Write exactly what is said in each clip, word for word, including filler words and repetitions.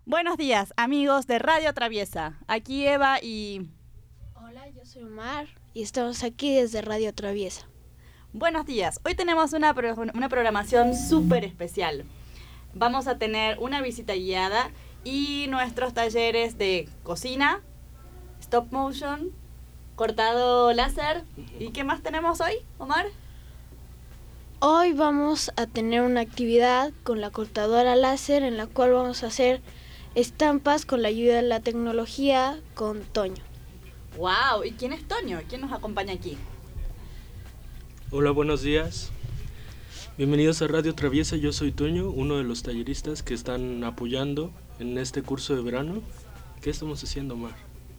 Buenos días, amigos de Radio Traviesa. Aquí Eva y... Hola, yo soy Omar y estamos aquí desde Radio Traviesa. Buenos días. Hoy tenemos una, pro- una programación súper especial. Vamos a tener una visita guiada y nuestros talleres de cocina, stop motion, cortado láser. ¿Y qué más tenemos hoy, Omar? Hoy vamos a tener una actividad con la cortadora láser en la cual vamos a hacer estampas con la ayuda de la tecnología con Toño. ¡Wow! ¿Y quién es Toño? ¿Quién nos acompaña aquí? Hola, buenos días. Bienvenidos a Radio Traviesa. Yo soy Toño, uno de los talleristas que están apoyando en este curso de verano. ¿Qué estamos haciendo, Omar?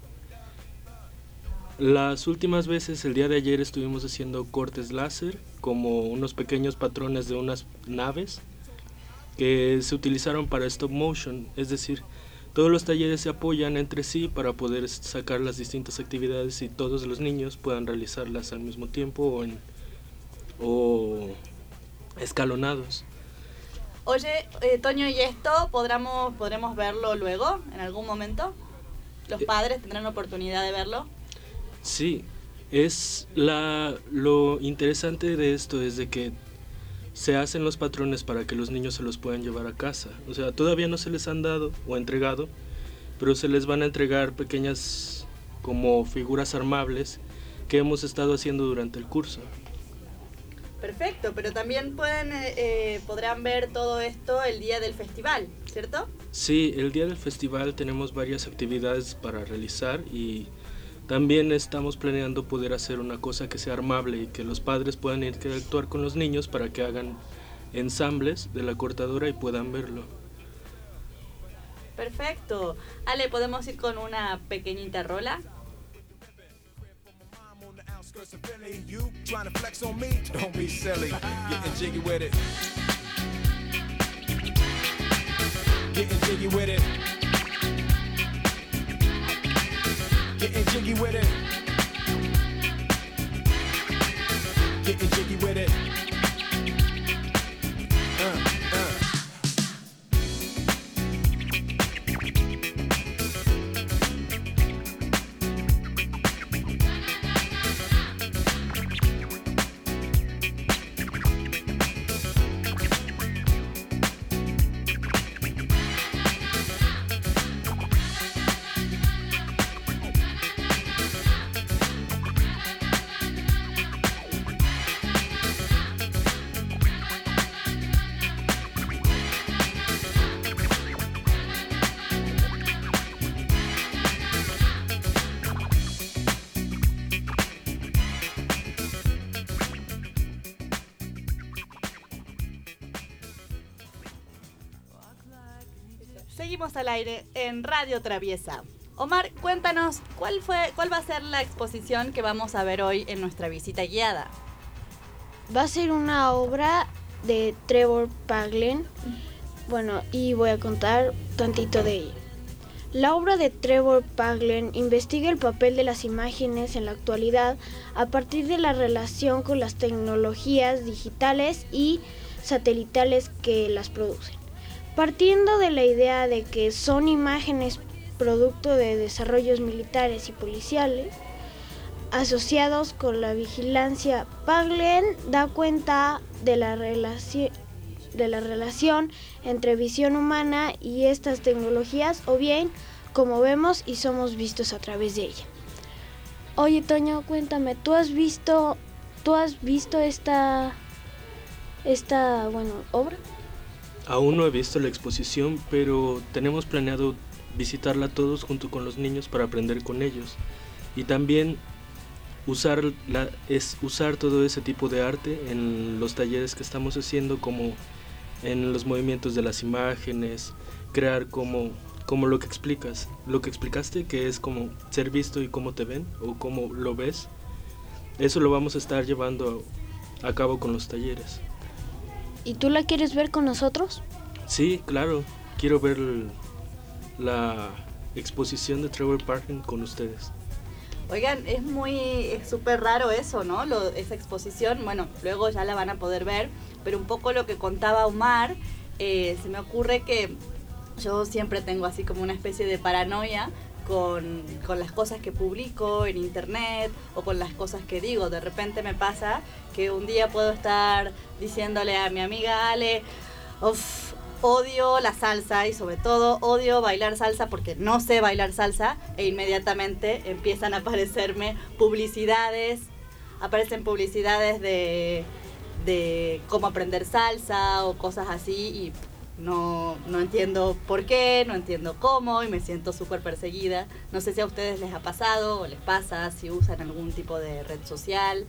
Las últimas veces, el día de ayer, estuvimos haciendo cortes láser, como unos pequeños patrones de unas naves que se utilizaron para stop motion, es decir, todos los talleres se apoyan entre sí para poder sacar las distintas actividades y todos los niños puedan realizarlas al mismo tiempo o, en, o escalonados. Oye, eh, Toño, ¿y esto podremos, podremos verlo luego, en algún momento? ¿Los padres tendrán la oportunidad de verlo? Sí, es la, lo interesante de esto es de que se hacen los patrones para que los niños se los puedan llevar a casa. O sea, todavía no se les han dado o entregado, pero se les van a entregar pequeñas como figuras armables que hemos estado haciendo durante el curso. Perfecto, pero también pueden eh, eh, podrán ver todo esto el día del festival, ¿cierto? Sí, el día del festival tenemos varias actividades para realizar y también estamos planeando poder hacer una cosa que sea armable y que los padres puedan interactuar con los niños para que hagan ensambles de la cortadora y puedan verlo. Perfecto. Ale, ¿podemos ir con una pequeñita rola? You trying to flex on me? Don't be silly. Getting jiggy with it. Getting jiggy with it. Getting jiggy with it. Getting jiggy with it. Uh, uh. Seguimos al aire en Radio Traviesa. Omar, cuéntanos, ¿cuál fue, cuál va a ser la exposición que vamos a ver hoy en nuestra visita guiada? Va a ser una obra de Trevor Paglen. Bueno, y voy a contar tantito de ella. La obra de Trevor Paglen investiga el papel de las imágenes en la actualidad a partir de la relación con las tecnologías digitales y satelitales que las producen. Partiendo de la idea de que son imágenes producto de desarrollos militares y policiales asociados con la vigilancia, Paglen da cuenta de la relación de la relación entre visión humana y estas tecnologías, o bien como vemos y somos vistos a través de ella. Oye, Toño, cuéntame, ¿tú has visto tú has visto esta esta, bueno, obra? Aún no he visto la exposición, pero tenemos planeado visitarla todos junto con los niños para aprender con ellos. Y también usar, la, es usar todo ese tipo de arte en los talleres que estamos haciendo, como en los movimientos de las imágenes, crear como, como lo que explicas, lo que explicaste, que es como ser visto y cómo te ven o cómo lo ves. Eso lo vamos a estar llevando a, a cabo con los talleres. ¿Y tú la quieres ver con nosotros? Sí, claro, quiero ver el, la exposición de Trevor Paglen con ustedes. Oigan, es muy, es súper raro eso, ¿no? Lo, esa exposición, bueno, luego ya la van a poder ver, pero un poco lo que contaba Omar, eh, se me ocurre que yo siempre tengo así como una especie de paranoia con, con las cosas que publico en internet o con las cosas que digo. De repente me pasa que un día puedo estar diciéndole a mi amiga Ale, uff, odio la salsa y sobre todo odio bailar salsa porque no sé bailar salsa, e inmediatamente empiezan a aparecerme publicidades, aparecen publicidades de, de cómo aprender salsa o cosas así y no, no entiendo por qué, no entiendo cómo y me siento súper perseguida. No sé si a ustedes les ha pasado o les pasa, si usan algún tipo de red social.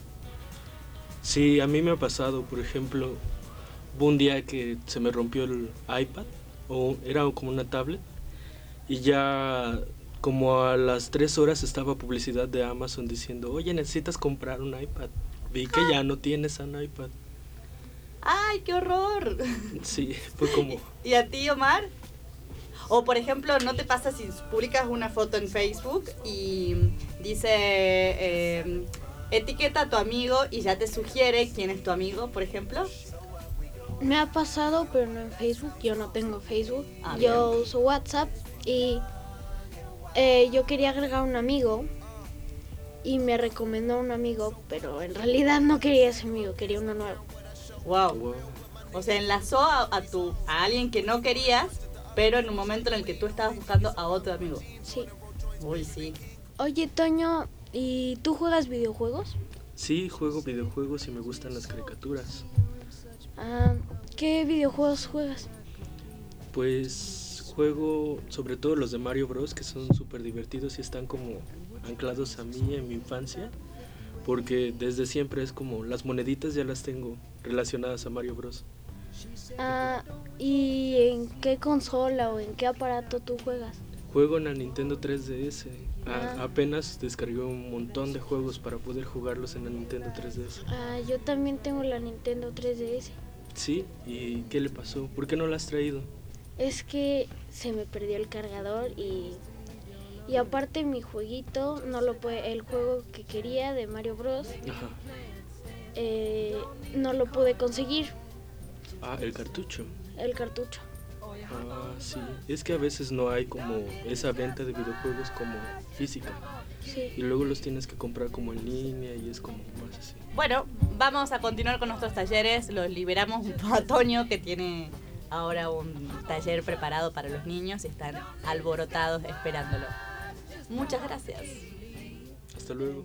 Sí, a mí me ha pasado, por ejemplo, hubo un día que se me rompió el iPad, o era como una tablet, y ya como a las tres horas estaba publicidad de Amazon diciendo, oye, necesitas comprar un iPad. Vi que ya no tienes un iPad. ¡Ay, qué horror! Sí, fue como... ¿Y a ti, Omar? O, por ejemplo, ¿no te pasa si publicas una foto en Facebook y dice... Eh, etiqueta a tu amigo y ya te sugiere quién es tu amigo, por ejemplo? Me ha pasado, pero no en Facebook. Yo no tengo Facebook. Ah, yo bien. uso WhatsApp y eh, yo quería agregar un amigo y me recomendó un amigo, pero en realidad no quería ese amigo, quería uno nuevo. Wow. Wow. O sea, enlazó a, a, tu, a alguien que no querías, pero en un momento en el que tú estabas buscando a otro amigo. Sí. Uy, sí. Oye, Toño, ¿y tú juegas videojuegos? Sí, juego videojuegos y me gustan las caricaturas. Ah, ¿qué videojuegos juegas? Pues juego sobre todo los de Mario Bros, que son súper divertidos y están como anclados a mí en mi infancia, porque desde siempre es como las moneditas ya las tengo relacionadas a Mario Bros. Ah, ¿y en qué consola o en qué aparato tú juegas? Juego en la Nintendo tres D S. Ah. A- apenas descargué un montón de juegos para poder jugarlos en la Nintendo tres D S. Ah, yo también tengo la Nintendo tres D S. Sí, ¿y qué le pasó? ¿Por qué no la has traído? Es que se me perdió el cargador y y aparte mi jueguito no lo puede, el juego que quería de Mario Bros. Ajá. Eh, no lo pude conseguir, Ah, el cartucho. el cartucho. Ah, sí. Es que a veces no hay como esa venta de videojuegos como física. Sí. Y luego los tienes que comprar como en línea y es como más así. Bueno, vamos a continuar con nuestros talleres. Los liberamos a Toño, que tiene ahora un taller preparado para los niños y están alborotados esperándolo. Muchas gracias. Hasta luego.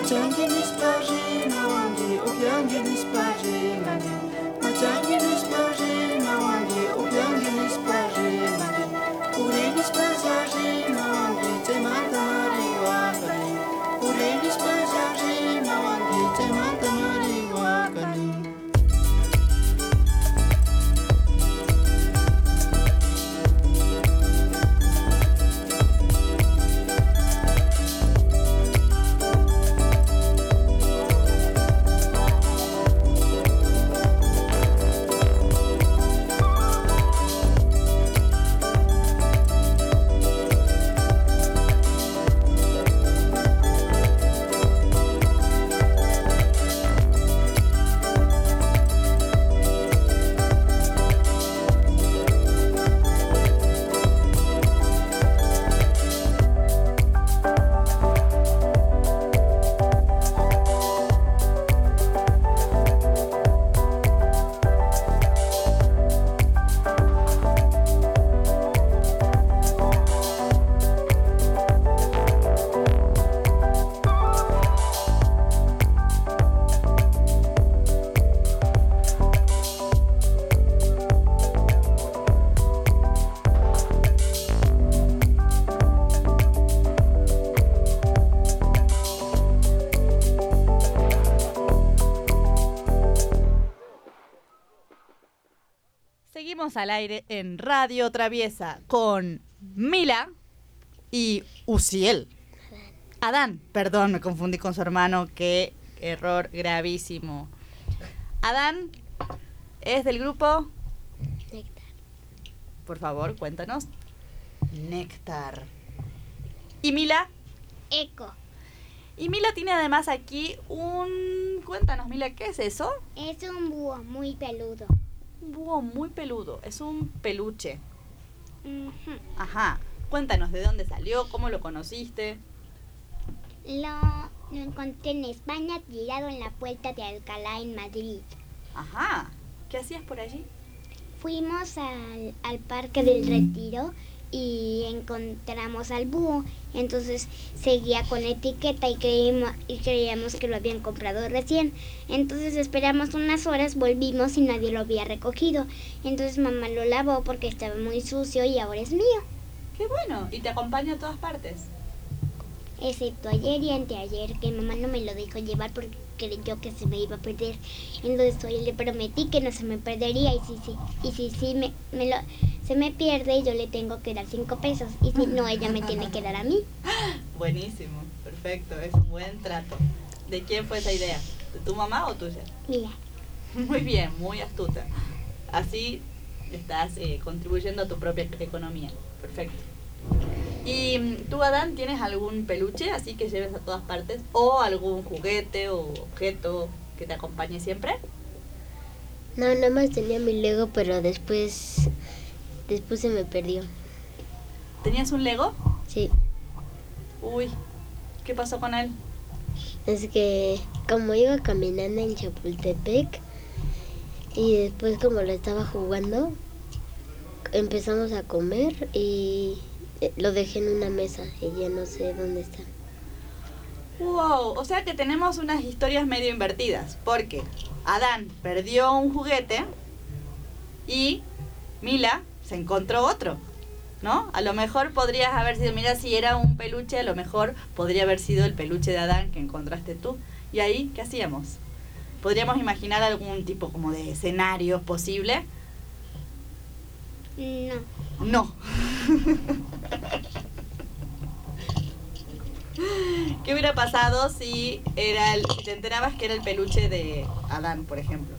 Machangenis paje mawanje opyangenis paje manje. Machangenis paje mawanje opyangenis paje manje. Urenis pasaje mawanje temanta mariwakani. Urenis pasaje mawanje temanta mariwakani. Seguimos al aire en Radio Traviesa con Mila y Uziel. Adán, perdón, me confundí con su hermano, qué error gravísimo. Adán es del grupo Néctar. Por favor, cuéntanos. Néctar. ¿Y Mila? Eco. Y Mila tiene además aquí un... Cuéntanos, Mila, ¿qué es eso? Es un búho muy peludo. Un búho muy peludo, es un peluche. Ujú. Ajá. Cuéntanos de dónde salió, cómo lo conociste. Lo, lo encontré en España tirado en la puerta de Alcalá en Madrid. Ajá. ¿Qué hacías por allí? Fuimos al, al Parque del Retiro y encontramos al búho. Entonces seguía con la etiqueta y creímos, y creíamos que lo habían comprado recién. Entonces esperamos unas horas, volvimos y nadie lo había recogido. Entonces mamá lo lavó porque estaba muy sucio y ahora es mío. Qué bueno. ¿Y te acompaña a todas partes? Excepto ayer y anteayer, que mamá no me lo dejó llevar porque creyó que se me iba a perder. Entonces hoy le prometí que no se me perdería y si sí, y si sí me, me lo, se me pierde, yo le tengo que dar cinco pesos. Y si no, ella me tiene que dar a mí. Buenísimo, perfecto, es un buen trato. ¿De quién fue esa idea? ¿De tu mamá o tuya? Mira, Muy bien, muy astuta. Así estás eh, contribuyendo a tu propia economía. Perfecto. ¿Y mm, tú, Adán, tienes algún peluche así que lleves a todas partes? ¿O algún juguete o objeto que te acompañe siempre? No, nada más tenía mi Lego, pero después, después se me perdió. ¿Tenías un Lego? Sí, Uy, ¿qué pasó con él? es que como iba caminando en Chapultepec y después como lo estaba jugando, empezamos a comer y lo dejé en una mesa y ya no sé dónde está. Wow, o sea que tenemos unas historias medio invertidas, porque Adán perdió un juguete y Mila se encontró otro, ¿no? A lo mejor podrías haber sido, mira, si era un peluche, a lo mejor podría haber sido el peluche de Adán que encontraste tú. ¿Y ahí qué hacíamos? ¿Podríamos imaginar algún tipo como de escenario posible? no. No. ¿Qué hubiera pasado si era el, si te enterabas que era el peluche de Adán, por ejemplo?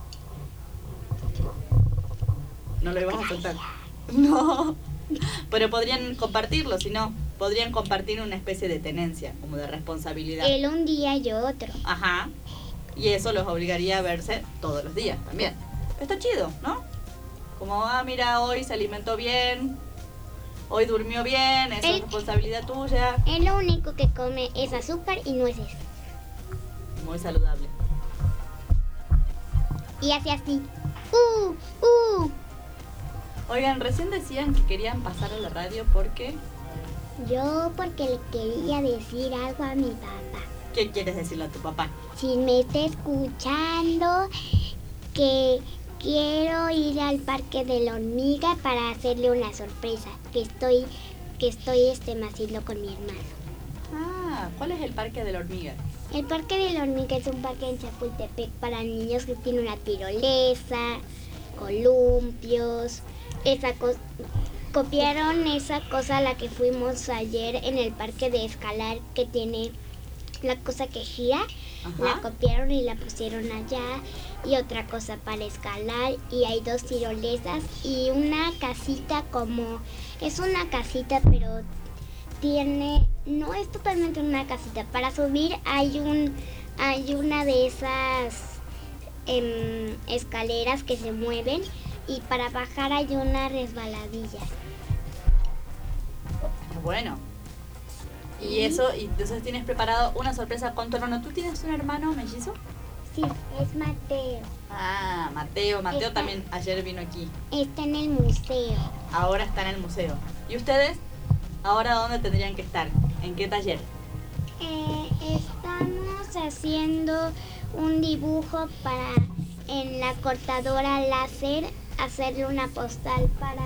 No lo ibas a soltar. No. Pero podrían compartirlo, si no, podrían compartir una especie de tenencia, como de responsabilidad. Él un día, yo otro. Ajá. Y eso los obligaría a verse todos los días también. Está chido, ¿no? Como, ah, mira, hoy se alimentó bien, hoy durmió bien, eso es Él- responsabilidad tuya. Él lo único que come es azúcar y nueces. Muy saludable. Y hace así. ¡Uh! ¡Uh! Oigan, recién decían que querían pasar a la radio porque... Yo porque le quería decir algo a mi papá. ¿Qué quieres decirle a tu papá? Si me está escuchando, que quiero ir al Parque de la Hormiga para hacerle una sorpresa que estoy, que estoy este, haciendo con mi hermano. Ah, ¿cuál es el Parque de la Hormiga? El Parque de la Hormiga es un parque en Chapultepec para niños que tiene una tirolesa, columpios, esa cosa. Copiaron esa cosa a la que fuimos ayer en el parque de escalar que tiene la cosa que gira. Ajá. La copiaron y la pusieron allá, y otra cosa para escalar, y hay dos tirolesas y una casita como, es una casita pero tiene, no es totalmente una casita, para subir hay un, hay una de esas em, escaleras que se mueven, y para bajar hay una resbaladilla. Bueno. Y eso, y entonces tienes preparado una sorpresa con tu hermano. ¿Tú tienes un hermano mellizo? Sí, es Mateo. Ah, Mateo. Mateo Está- también ayer vino aquí. Está en el museo. Ahora está en el museo. ¿Y ustedes? ¿Ahora dónde tendrían que estar? ¿En qué taller? Eh, estamos haciendo un dibujo para en la cortadora láser hacerle una postal para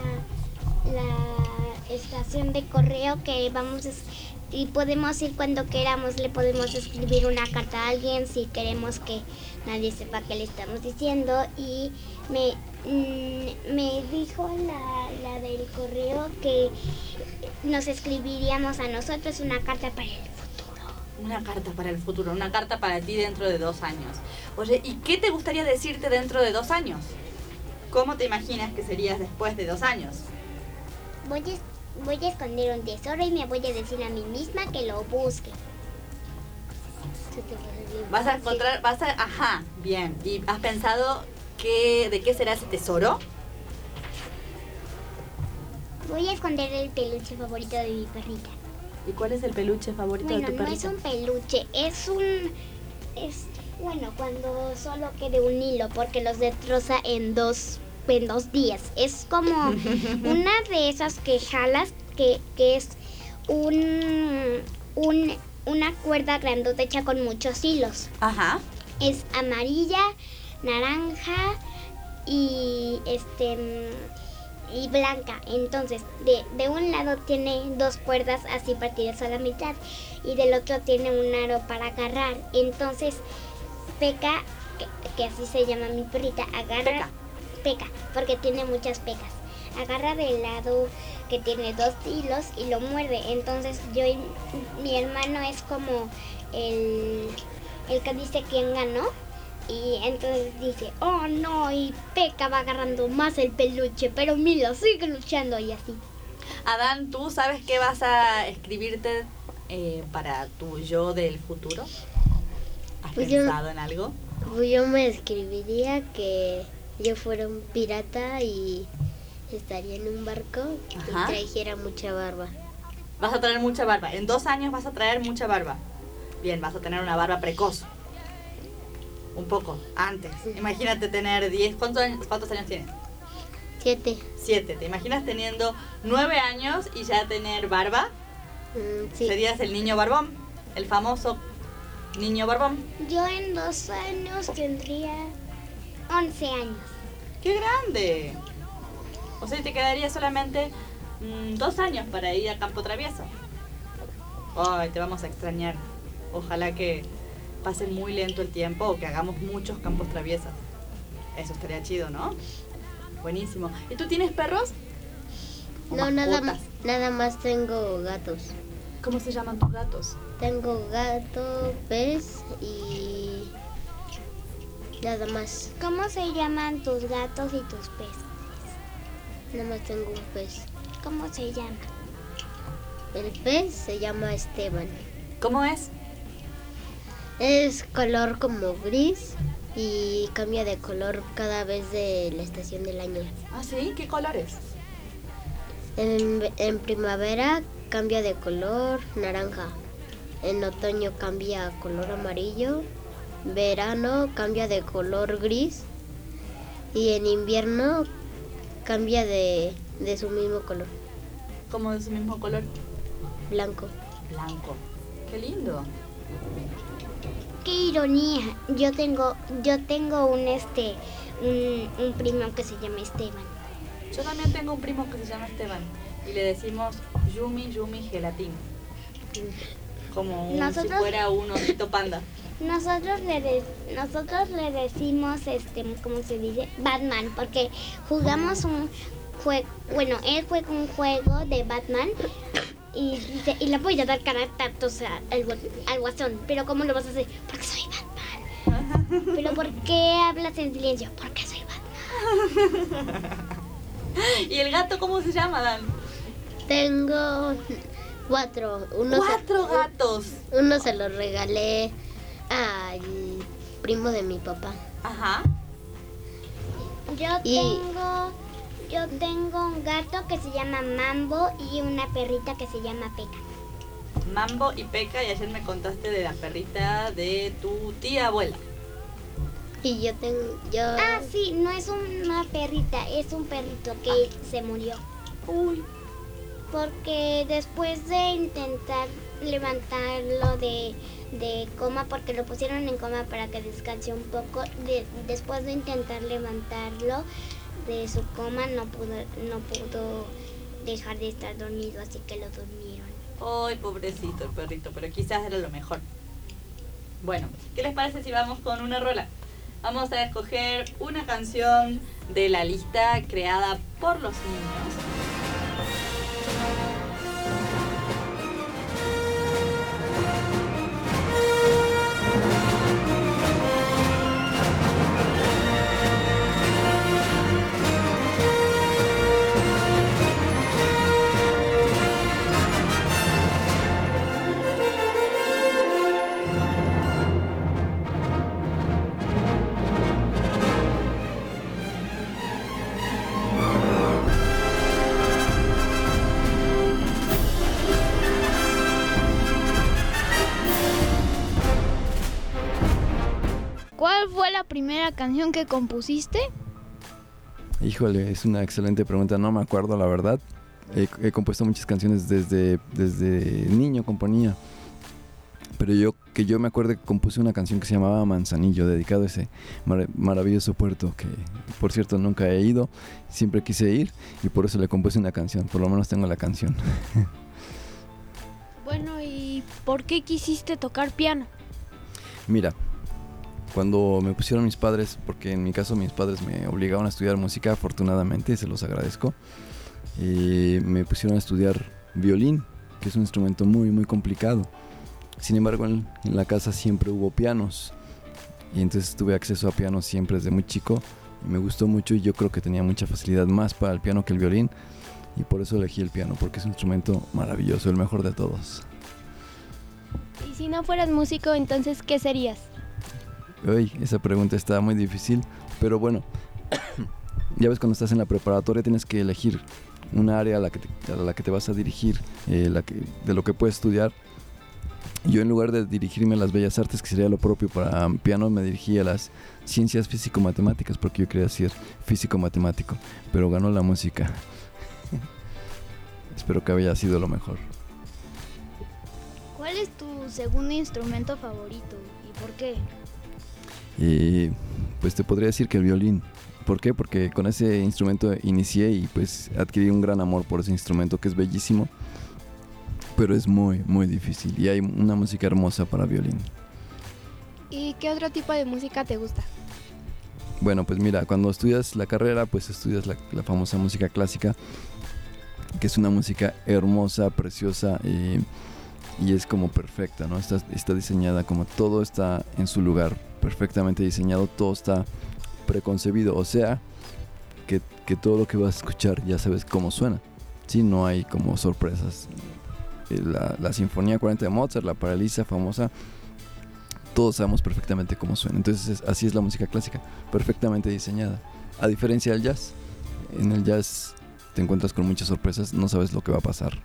la estación de correo que vamos a, es- y podemos ir cuando queramos, le podemos escribir una carta a alguien si queremos que nadie sepa qué le estamos diciendo. Y me, mm, me dijo la, la del correo que nos escribiríamos a nosotros una carta para el futuro. Una carta para el futuro, una carta para ti dentro de dos años. Oye, ¿y qué te gustaría decirte dentro de dos años? ¿Cómo te imaginas que serías después de dos años? Voy a, es- voy a esconder un tesoro y me voy a decir a mí misma que lo busque. Vas a encontrar, vas a, ajá, bien. ¿Y has pensado qué, de qué será ese tesoro? Voy a esconder el peluche favorito de mi perrita. ¿Y cuál es el peluche favorito Bueno, de tu no perrita? es un peluche, es un... es bueno, cuando solo quede un hilo, porque los destroza en dos, en dos días. Es como una de esas que jalas, que, que es un, un, una cuerda grandota hecha con muchos hilos. Ajá. Es amarilla, naranja y este mm, y blanca. Entonces, de, de un lado tiene dos cuerdas así partidas a la mitad y del otro tiene un aro para agarrar. Entonces, Peca, que, que así se llama mi perrita, agarra Peca. Peca, porque tiene muchas pecas. Agarra del lado que tiene dos hilos y lo muerde. Entonces, yo y mi hermano es como el el que dice quién ganó, y entonces dice, oh no, y Peca va agarrando más el peluche, pero Mila sigue luchando, y así. Adán, ¿tú sabes qué vas a escribirte eh, para tu yo del futuro? ¿Has Pues yo- pensado en algo? Pues yo me escribiría que yo fuera un pirata y estaría en un barco Ajá. y trajera mucha barba. Vas a traer mucha barba. En dos años vas a traer mucha barba. Bien, vas a tener una barba precoz. Un poco, antes. Imagínate tener diez. ¿Cuántos años, cuántos años tienes? Siete. siete. ¿Te imaginas teniendo nueve años y ya tener barba? Mm, sí. Serías el niño barbón. El famoso niño barbón. Yo en dos años tendría once años. ¡Qué grande! O sea, te quedaría solamente mm, dos años para ir a Campo Travieso. Ay, te vamos a extrañar. Ojalá que pase muy lento el tiempo o que hagamos muchos campos traviesos. Eso estaría chido, ¿no? Buenísimo. ¿Y tú tienes perros? ¿O No, nada, mascotas? nada más tengo gatos. ¿Cómo se llaman tus gatos? Tengo gato, pez y nada más. ¿Cómo se llaman tus gatos y tus peces? Nada más tengo un pez. ¿Cómo se llama? El pez se llama Esteban. ¿Cómo es? Es color como gris y cambia de color cada vez de la estación del año. Ah, sí, ¿qué colores? En, en primavera cambia de color naranja. En otoño cambia a color amarillo. Verano cambia de color gris. Y en invierno cambia de, de su mismo color, ¿Cómo de su mismo color? blanco. Blanco. Qué lindo. ironía. Yo tengo, yo tengo un este, un, un primo que se llama Esteban. Yo también tengo un primo que se llama Esteban y le decimos Yumi Yumi Gelatín. Como un, Nosotros- si fuera un osito panda. Nosotros le de- nosotros le decimos este, ¿cómo se dice? Batman, porque jugamos un juego, bueno, él juega un juego de Batman y dice, y le voy a dar caractatos al, gua- al guasón, pero ¿cómo lo vas a hacer? Porque soy Batman. Pero ¿por qué hablas en silencio? Porque soy Batman. ¿Y el gato cómo se llama, Dan? Tengo cuatro. Uno Cuatro se, gatos. Uno se lo regalé al primo de mi papá. Ajá. Yo Y- tengo, yo tengo un gato que se llama Mambo y una perrita que se llama Peca. Mambo y Peca, y ayer me contaste de la perrita de tu tía abuela. Y yo tengo, yo... Ah, sí, no es una perrita, es un perrito que se murió. Uy. Porque después de intentar levantarlo de, de coma, porque lo pusieron en coma para que descanse un poco, de- después de intentar levantarlo de su coma no pudo, no pudo dejar de estar dormido, así que lo durmieron. Ay, pobrecito el perrito, pero quizás era lo mejor. Bueno, ¿qué les parece si vamos con una rola? Vamos a escoger una canción de la lista creada por los niños. ¿Cuál fue la primera canción que compusiste? Híjole, es una excelente pregunta, no me acuerdo la verdad. He, he compuesto muchas canciones desde, desde niño, componía. Pero yo, que yo me acuerdo que compuse una canción que se llamaba Manzanillo, dedicado a ese mar- maravilloso puerto que, por cierto, nunca he ido, siempre quise ir y por eso le compuse una canción, por lo menos tengo la canción. Bueno, ¿y por qué quisiste tocar piano? Mira, cuando me pusieron mis padres, porque en mi caso mis padres me obligaron a estudiar música, afortunadamente, se los agradezco, y me pusieron a estudiar violín, que es un instrumento muy muy complicado. Sin embargo, en, en la casa siempre hubo pianos y entonces tuve acceso a pianos siempre desde muy chico y me gustó mucho y yo creo que tenía mucha facilidad más para el piano que el violín y por eso elegí el piano, porque es un instrumento maravilloso, el mejor de todos. Y si no fueras músico, entonces, ¿qué serías? Uy, esa pregunta está muy difícil, pero bueno, ya ves, cuando estás en la preparatoria tienes que elegir un área a la que te, a la que te vas a dirigir, eh, la que, de lo que puedes estudiar. Yo, en lugar de dirigirme a las bellas artes, que sería lo propio para piano, me dirigí a las ciencias físico-matemáticas, porque yo quería ser físico-matemático, pero ganó la música. Espero que haya sido lo mejor. ¿Cuál es tu segundo instrumento favorito y por qué? Y pues te podría decir que el violín. ¿Por qué? Porque con ese instrumento inicié y pues adquirí un gran amor por ese instrumento, que es bellísimo, pero es muy, muy difícil y hay una música hermosa para violín. ¿Y qué otro tipo de música te gusta? Bueno, pues mira, cuando estudias la carrera, pues estudias la, la famosa música clásica, que es una música hermosa, preciosa y, y es como perfecta, ¿no? Está, está diseñada como todo está en su lugar, perfectamente diseñado, todo está preconcebido, o sea, que, que todo lo que vas a escuchar ya sabes cómo suena, ¿sí? No hay como sorpresas. La, la Sinfonía cuarenta de Mozart, la Paralisa famosa, todos sabemos perfectamente cómo suena. Entonces es, así es la música clásica, perfectamente diseñada. A diferencia del jazz, en el jazz te encuentras con muchas sorpresas, no sabes lo que va a pasar.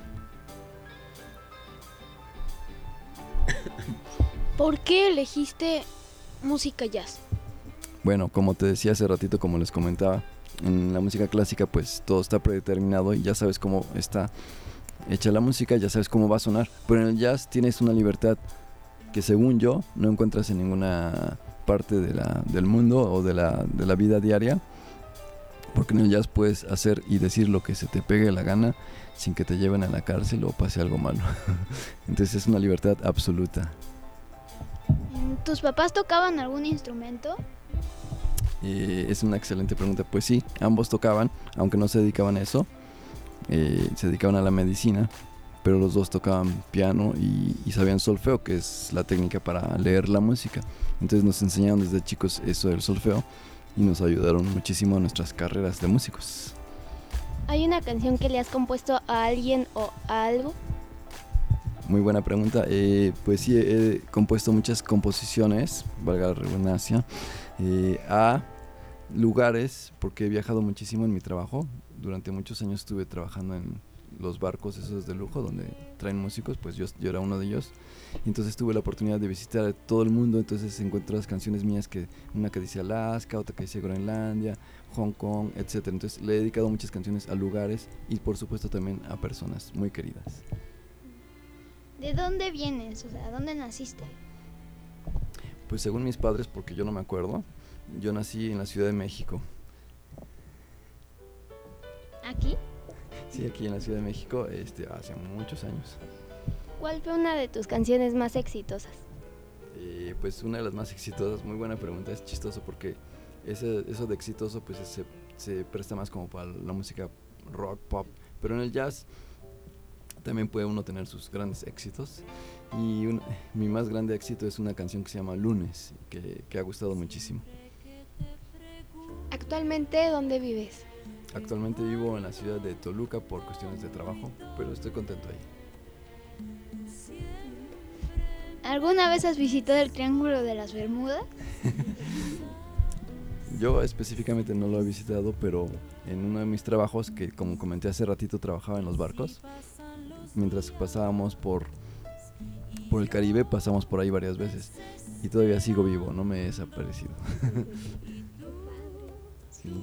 ¿Por qué elegiste música jazz? Bueno, como te decía hace ratito, como les comentaba, en la música clásica pues todo está predeterminado y ya sabes cómo está hecha la música, ya sabes cómo va a sonar. Pero en el jazz tienes una libertad que según yo no encuentras en ninguna parte de la, del mundo o de la, de la vida diaria, porque en el jazz puedes hacer y decir lo que se te pegue la gana sin que te lleven a la cárcel o pase algo malo. Entonces es una libertad absoluta. ¿Tus papás tocaban algún instrumento? Eh, es una excelente pregunta. Pues sí, ambos tocaban, aunque no se dedicaban a eso, eh, se dedicaban a la medicina, pero los dos tocaban piano y, y sabían solfeo, que es la técnica para leer la música. Entonces nos enseñaron desde chicos eso del solfeo y nos ayudaron muchísimo en nuestras carreras de músicos. ¿Hay una canción que le has compuesto a alguien o a algo? Muy buena pregunta. Eh, pues sí, he compuesto muchas composiciones, valga la redundancia, eh, a lugares, porque he viajado muchísimo en mi trabajo. Durante muchos años estuve trabajando en los barcos esos de lujo donde traen músicos, pues yo, yo era uno de ellos. Y entonces tuve la oportunidad de visitar todo el mundo. Entonces encuentro las canciones mías, que una que dice Alaska, otra que dice Groenlandia, Hong Kong, etcétera. Entonces le he dedicado muchas canciones a lugares y por supuesto también a personas muy queridas. ¿De dónde vienes? O sea, ¿dónde naciste? Pues según mis padres, porque yo no me acuerdo, yo nací en la Ciudad de México. ¿Aquí? Sí, aquí en la Ciudad de México, este, hace muchos años. ¿Cuál fue una de tus canciones más exitosas? Eh, pues una de las más exitosas, muy buena pregunta, es chistoso porque ese, eso de exitoso pues se, se presta más como para la música rock, pop, pero en el jazz también puede uno tener sus grandes éxitos. Y un, mi más grande éxito es una canción que se llama Lunes, que, que ha gustado muchísimo. ¿Actualmente dónde vives? Actualmente vivo en la ciudad de Toluca por cuestiones de trabajo, pero estoy contento ahí. ¿Alguna vez has visitado el Triángulo de las Bermudas? Yo específicamente no lo he visitado, pero en uno de mis trabajos, que como comenté hace ratito, trabajaba en los barcos. Mientras pasábamos por, por el Caribe, pasamos por ahí varias veces. Y todavía sigo vivo, no me he desaparecido. Sí.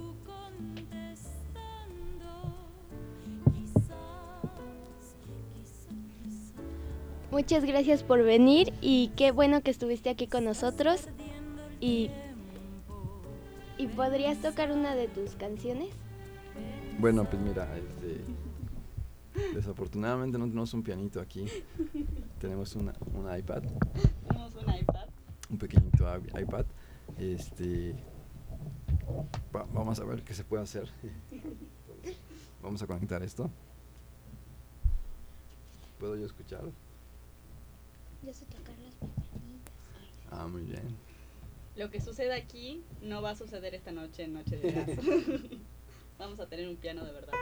Muchas gracias por venir y qué bueno que estuviste aquí con nosotros. Y, ¿y podrías tocar una de tus canciones? Bueno, pues mira, este, desafortunadamente no tenemos un pianito aquí. Tenemos una, un iPad. Tenemos un iPad. Un pequeñito iPad. Este, va, vamos a ver qué se puede hacer. Vamos a conectar esto. ¿Puedo yo escuchar? Yo sé tocar las mañanitas. Ah, muy bien. Lo que sucede aquí no va a suceder esta noche en Noche de Jazz. Vamos a tener un piano de verdad.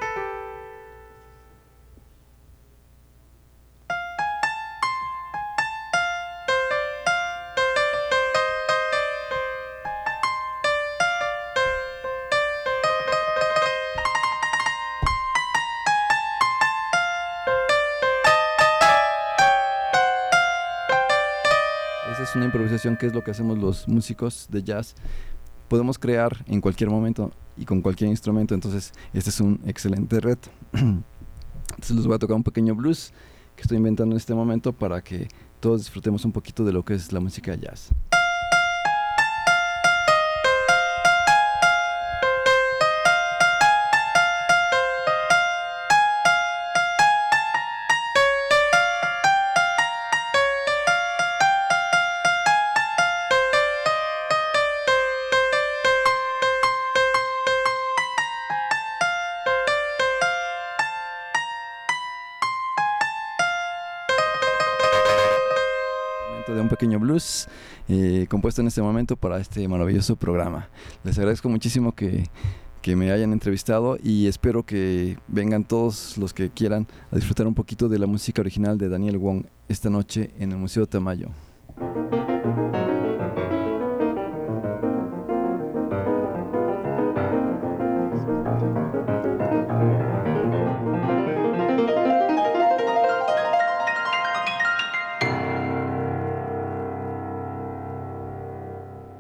Es una improvisación, que es lo que hacemos los músicos de jazz. Podemos crear en cualquier momento y con cualquier instrumento, entonces este es un excelente reto. Entonces les voy a tocar un pequeño blues que estoy inventando en este momento para que todos disfrutemos un poquito de lo que es la música jazz. De un pequeño blues eh, compuesto en este momento para este maravilloso programa. Les agradezco muchísimo que, que me hayan entrevistado y espero que vengan todos los que quieran a disfrutar un poquito de la música original de Daniel Wong esta noche en el Museo Tamayo.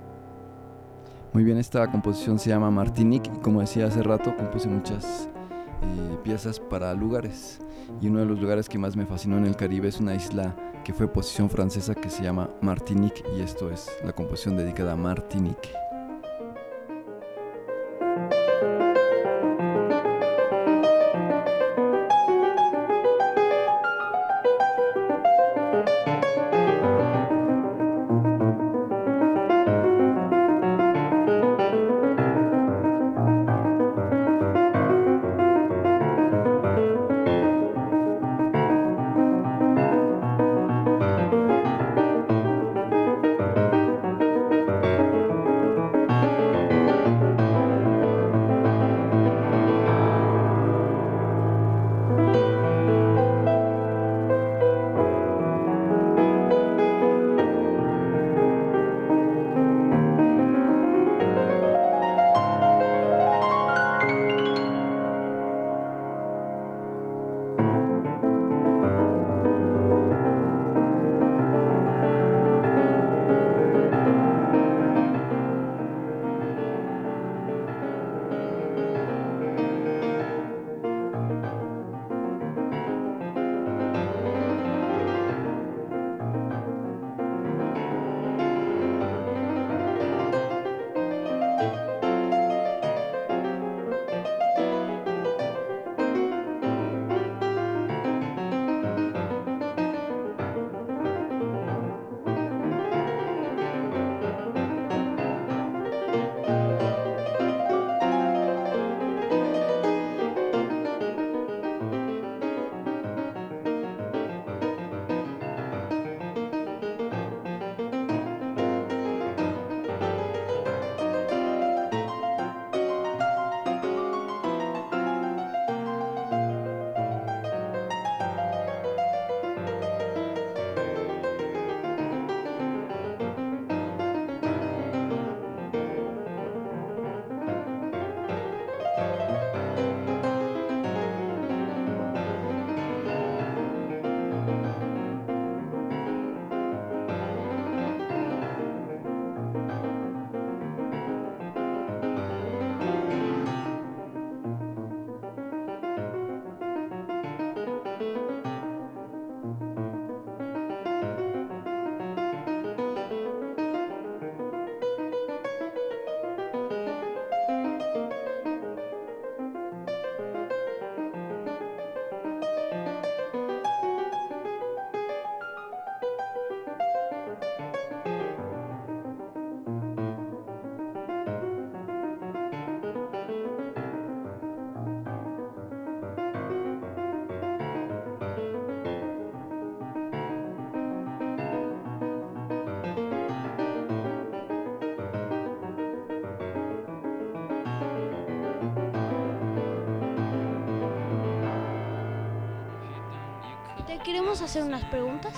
Muy bien, esta composición se llama Martinique y como decía hace rato, compuse muchas, eh, piezas para lugares. Y uno de los lugares que más me fascinó en el Caribe es una isla que fue posición francesa que se llama Martinique, y esto es la composición dedicada a Martinique. Te queremos hacer unas preguntas.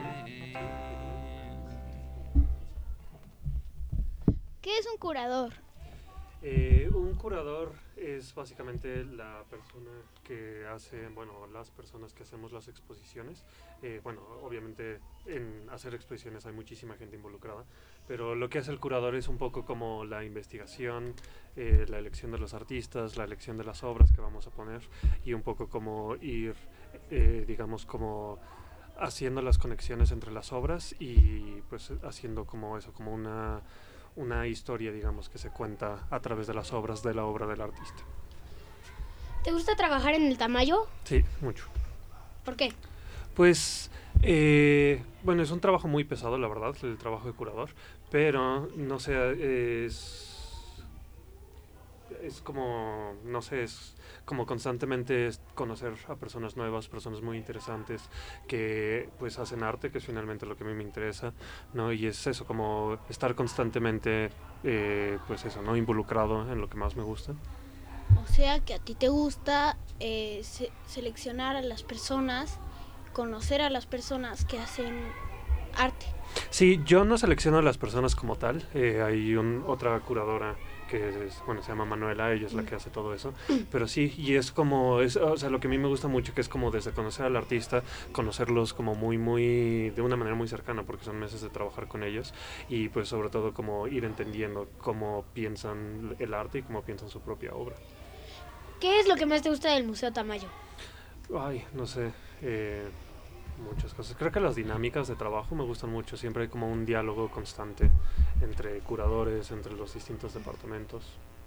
¿Qué es un curador? Eh, un curador es básicamente la persona que hace, bueno, las personas que hacemos las exposiciones. Eh, bueno, obviamente en hacer exposiciones hay muchísima gente involucrada, pero lo que hace el curador es un poco como la investigación, eh, la elección de los artistas, la elección de las obras que vamos a poner y un poco como ir, eh, digamos, como haciendo las conexiones entre las obras y pues haciendo como eso, como una... una historia, digamos, que se cuenta a través de las obras de la obra del artista. ¿Te gusta trabajar en el Tamayo? Sí, mucho. ¿Por qué? Pues, eh, bueno, es un trabajo muy pesado, la verdad, el trabajo de curador, pero, no sé, es... es como, no sé, es como constantemente conocer a personas nuevas, personas muy interesantes que pues hacen arte, que es finalmente lo que a mí me interesa, ¿no? Y es eso, como estar constantemente, eh, pues eso, ¿no? Involucrado en lo que más me gusta. O sea que a ti te gusta eh, se seleccionar a las personas, conocer a las personas que hacen arte. Sí, yo no selecciono a las personas como tal, eh, hay un, otra curadora que es, bueno, se llama Manuela, ella es la que hace todo eso, pero sí, y es como, es, o sea, lo que a mí me gusta mucho, que es como desde conocer al artista, conocerlos como muy, muy, de una manera muy cercana, porque son meses de trabajar con ellos, y pues sobre todo como ir entendiendo cómo piensan el arte y cómo piensan su propia obra. ¿Qué es lo que más te gusta del Museo Tamayo? Ay, no sé, eh, muchas cosas. Creo que las dinámicas de trabajo me gustan mucho. Siempre hay como un diálogo constante entre curadores, entre los distintos departamentos.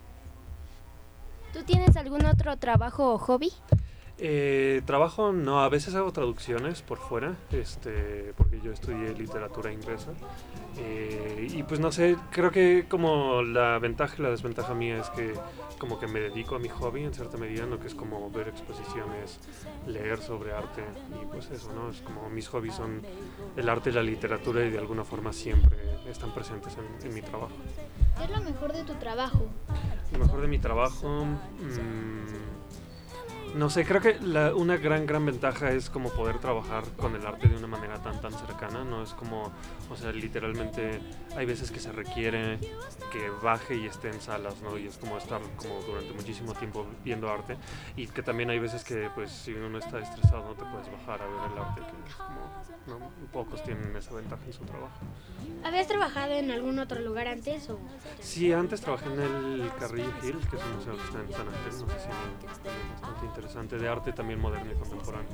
¿Tú tienes algún otro trabajo o hobby? Eh, trabajo, no, a veces hago traducciones por fuera, este, porque yo estudié literatura inglesa. Eh, y pues no sé, creo que como la ventaja y la desventaja mía es que como que me dedico a mi hobby en cierta medida, ¿no? Que es como ver exposiciones, leer sobre arte y pues eso, ¿no? Es como mis hobbies son el arte y la literatura y de alguna forma siempre están presentes en, en mi trabajo. ¿Qué es lo mejor de tu trabajo? Lo mejor de mi trabajo... Mmm, No sé, creo que la, una gran, gran ventaja es como poder trabajar con el arte de una manera tan, tan cercana, ¿no? Es como, o sea, literalmente hay veces que se requiere que baje y esté en salas, ¿no? Y es como estar como durante muchísimo tiempo viendo arte y que también hay veces que, pues, si uno está estresado no te puedes bajar a ver el arte, que es como, ¿no? Pocos tienen esa ventaja en su trabajo. ¿Habías trabajado en algún otro lugar antes o...? Sí, antes trabajé en el Carrillo Hill, que es un museo que está en San Ángel, no sé si es bastante interesante, de arte también moderno y contemporáneo.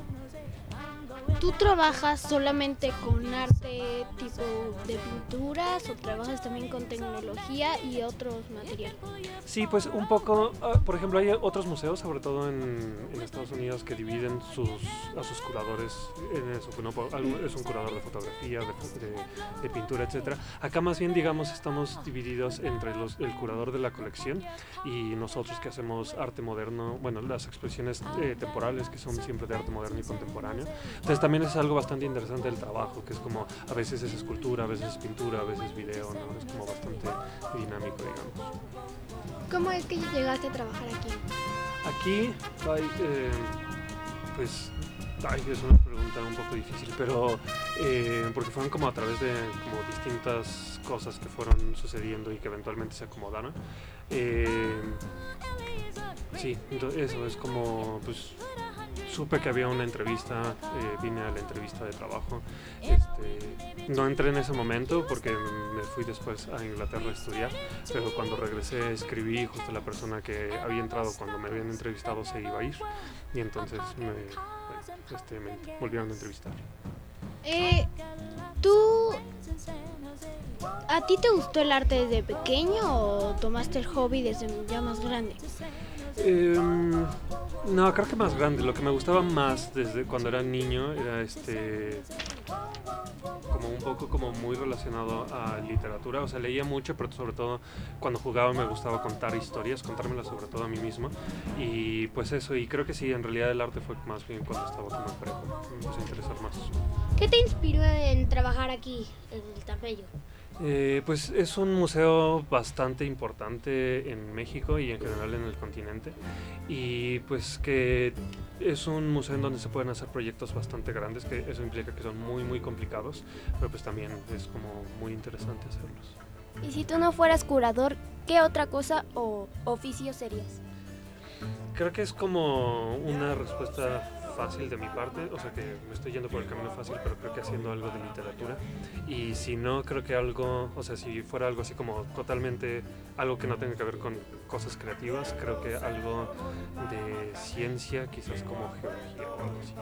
¿Tú trabajas solamente con arte tipo de pinturas o trabajas también con tecnología y otros materiales? Sí, pues un poco, uh, por ejemplo, hay otros museos, sobre todo en, en Estados Unidos, que dividen sus, a sus curadores en eso, ¿no? Es un curador de fotografía, de, de, de pintura, etcétera. Acá más bien, digamos, estamos divididos entre los, el curador de la colección y nosotros que hacemos arte moderno, bueno, las exposiciones eh, temporales que son siempre de arte moderno y contemporáneo. Entonces también es algo bastante interesante del trabajo, que es como a veces es escultura, a veces es pintura, a veces video, ¿no? Es como bastante dinámico, digamos. ¿Cómo es que llegaste a trabajar aquí? Aquí, ay, eh, pues, ay, es una pregunta un poco difícil, pero eh, porque fueron como a través de como distintas cosas que fueron sucediendo y que eventualmente se acomodaron. Eh, sí, entonces eso es como, pues, supe que había una entrevista, eh, vine a la entrevista de trabajo. Este, no entré en ese momento porque me fui después a Inglaterra a estudiar, pero cuando regresé escribí, justo la persona que había entrado cuando me habían entrevistado se iba a ir y entonces me, este, me volvieron a entrevistar. Eh, ¿Tú... ¿A ti te gustó el arte desde pequeño o tomaste el hobby desde ya más grande? Eh, no, creo que más grande. Lo que me gustaba más desde cuando era niño era este como un poco como muy relacionado a literatura. O sea, leía mucho, pero sobre todo cuando jugaba me gustaba contar historias, contármelas sobre todo a mí mismo. Y pues eso, y creo que sí, en realidad el arte fue más bien cuando estaba como en prepa. Me empecé a interesar más. ¿Qué te inspiró en trabajar aquí, en el Tamayo? Eh, pues es un museo bastante importante en México y en general en el continente y pues que es un museo en donde se pueden hacer proyectos bastante grandes, que eso implica que son muy muy complicados, pero pues también es como muy interesante hacerlos. Y si tú no fueras curador, ¿qué otra cosa o oficio serías? Creo que es como una respuesta fácil de mi parte, o sea que me estoy yendo por el camino fácil, pero creo que haciendo algo de literatura. Y si no, creo que algo, o sea, si fuera algo así como totalmente algo que no tenga que ver con cosas creativas, creo que algo de ciencia, quizás como geología o algo así.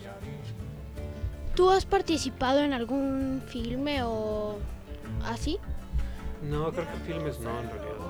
¿Tú has participado en algún filme o así? No, creo que filmes no, en realidad.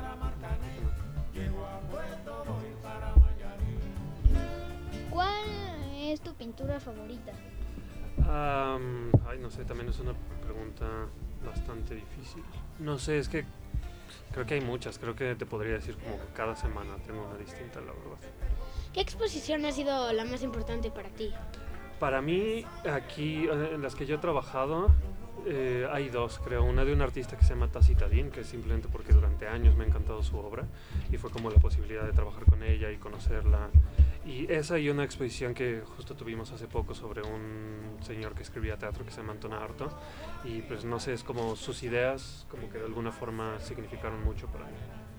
¿Cuál es tu pintura favorita? Um, ay, no sé, también es una pregunta bastante difícil. No sé, es que creo que hay muchas. Creo que te podría decir como que cada semana tengo una distinta, la verdad. ¿Qué exposición ha sido la más importante para ti? Para mí, aquí, en las que yo he trabajado, eh, hay dos, creo. Una de un artista que se llama Tassi Tadin, que es simplemente porque durante años me ha encantado su obra y fue como la posibilidad de trabajar con ella y conocerla. Y esa y una exposición que justo tuvimos hace poco sobre un señor que escribía teatro que se llama Antona Arto. Y pues no sé, es como sus ideas, como que de alguna forma significaron mucho para mí.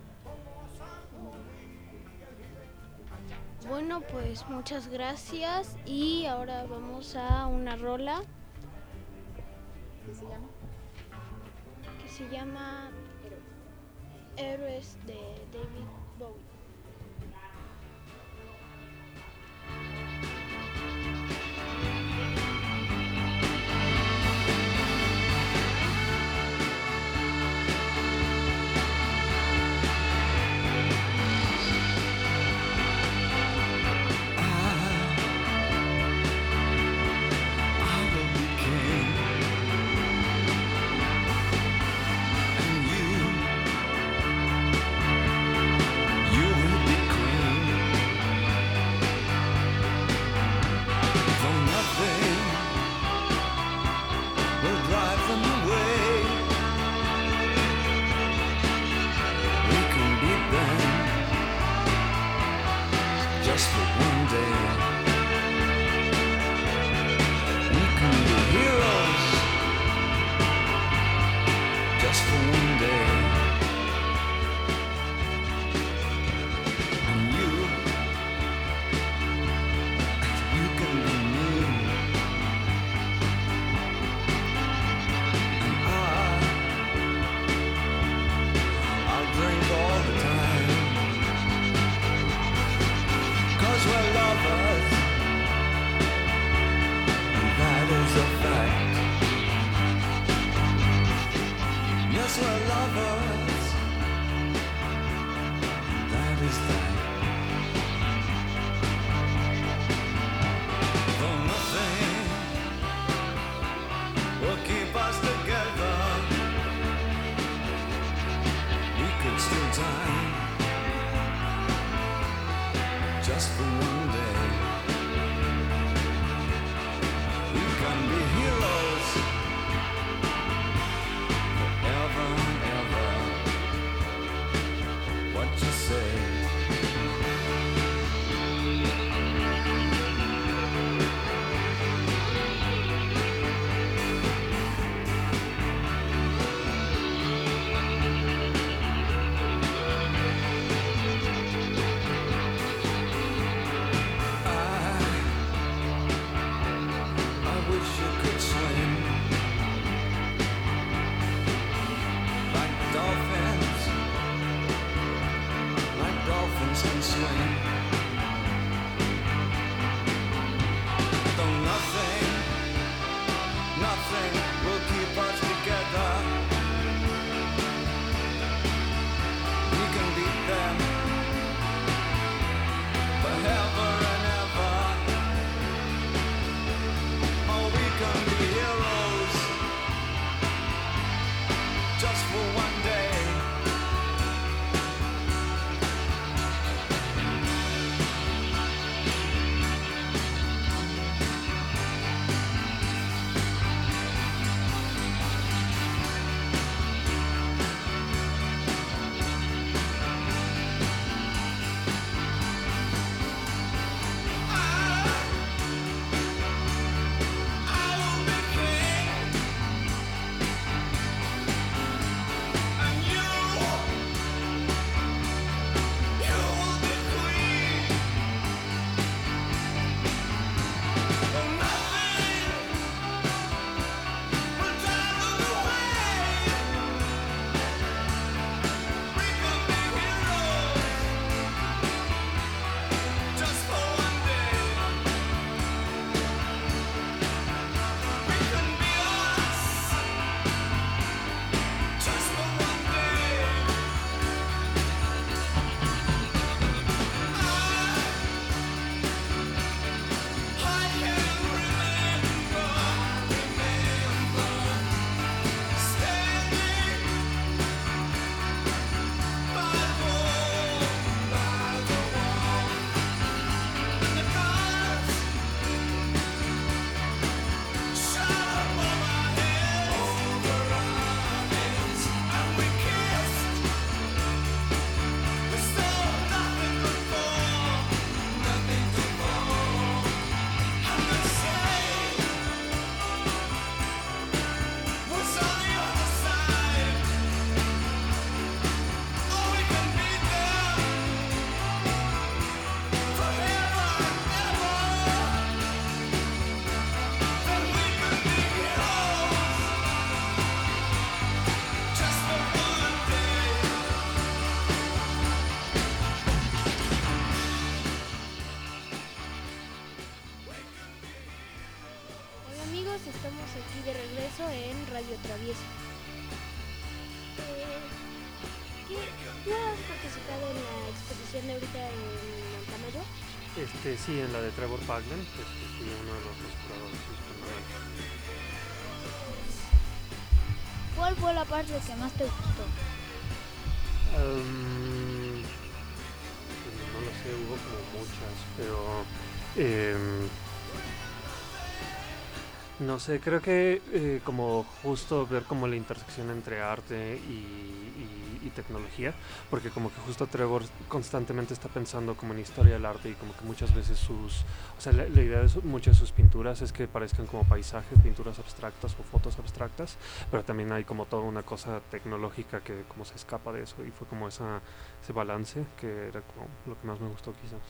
Bueno, pues muchas gracias y ahora vamos a una rola. ¿Qué se llama? Que se llama Héroes de David Bowie. 'cause we're lovers. That is that. Though nothing will keep us together, we could still die just for one day. We can be heroes forever and ever. What you say? Estamos aquí de regreso en Radio Travieso. Eh, ¿qué- ¿Tú has participado en la exposición de ahorita en Montamayor? Este, sí, en la de Trevor Paglen, este, fui uno de los dos curadores. ¿Cuál fue la parte que más te gustó? Um, no lo sé, hubo como muchas, pero em, no sé, creo que eh, como justo ver como la intersección entre arte y, y, y tecnología, porque como que justo Trevor constantemente está pensando como en historia del arte y como que muchas veces sus, o sea, la, la idea de su- muchas de sus pinturas es que parezcan como paisajes, pinturas abstractas o fotos abstractas, pero también hay como toda una cosa tecnológica que como se escapa de eso y fue como esa, ese balance que era como lo que más me gustó quizás.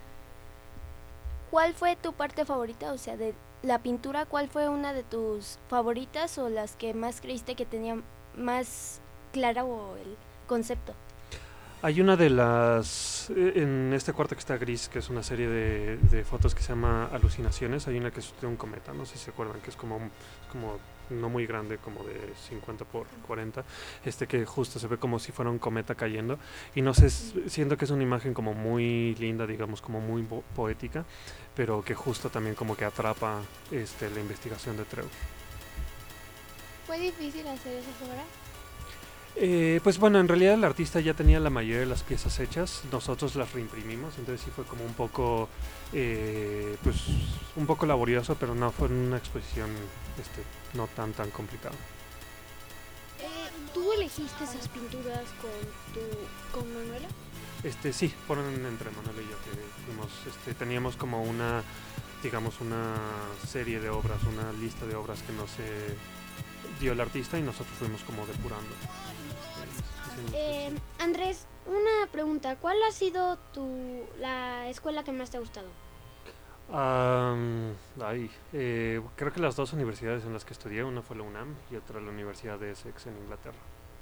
¿Cuál fue tu parte favorita? O sea, de la pintura, ¿cuál fue una de tus favoritas o las que más creíste que tenía más claro el concepto? Hay una de las, eh, en este cuarto que está gris, que es una serie de, de fotos que se llama Alucinaciones, hay una que es de un cometa, no sé si se acuerdan, que es como, un- como no muy grande, como de cincuenta por cuarenta, este que justo se ve como si fuera un cometa cayendo, y no sé, s- siento que es una imagen como muy linda, digamos, como muy po- poética, pero que justo también como que atrapa este la investigación de Trevor. ¿Fue difícil hacer esas obras? Eh, pues bueno, en realidad el artista ya tenía la mayoría de las piezas hechas, nosotros las reimprimimos, entonces sí fue como un poco, eh, pues un poco laborioso, pero no fue una exposición, este, no tan tan complicada. Eh, ¿Tú elegiste esas pinturas con tu con Manuela? Este, sí, fueron entre Manuel y yo que fuimos, este, teníamos como una, digamos, una serie de obras, una lista de obras que nos eh, dio el artista y nosotros fuimos como depurando. Eh, Andrés, una pregunta. ¿Cuál ha sido tu la escuela que más te ha gustado? Am, ay, eh, creo que las dos universidades en las que estudié, una fue la UNAM y otra la Universidad de Essex en Inglaterra.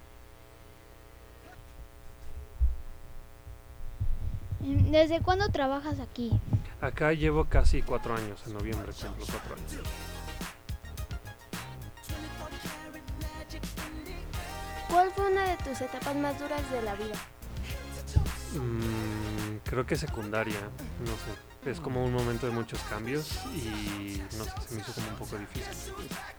¿Desde cuándo trabajas aquí? Acá llevo casi cuatro años, en noviembre cumplo cuatro años. ¿Cuál fue una de tus etapas más duras de la vida? Mm, creo que secundaria, no sé. Es como un momento de muchos cambios y no sé, se me hizo como un poco difícil.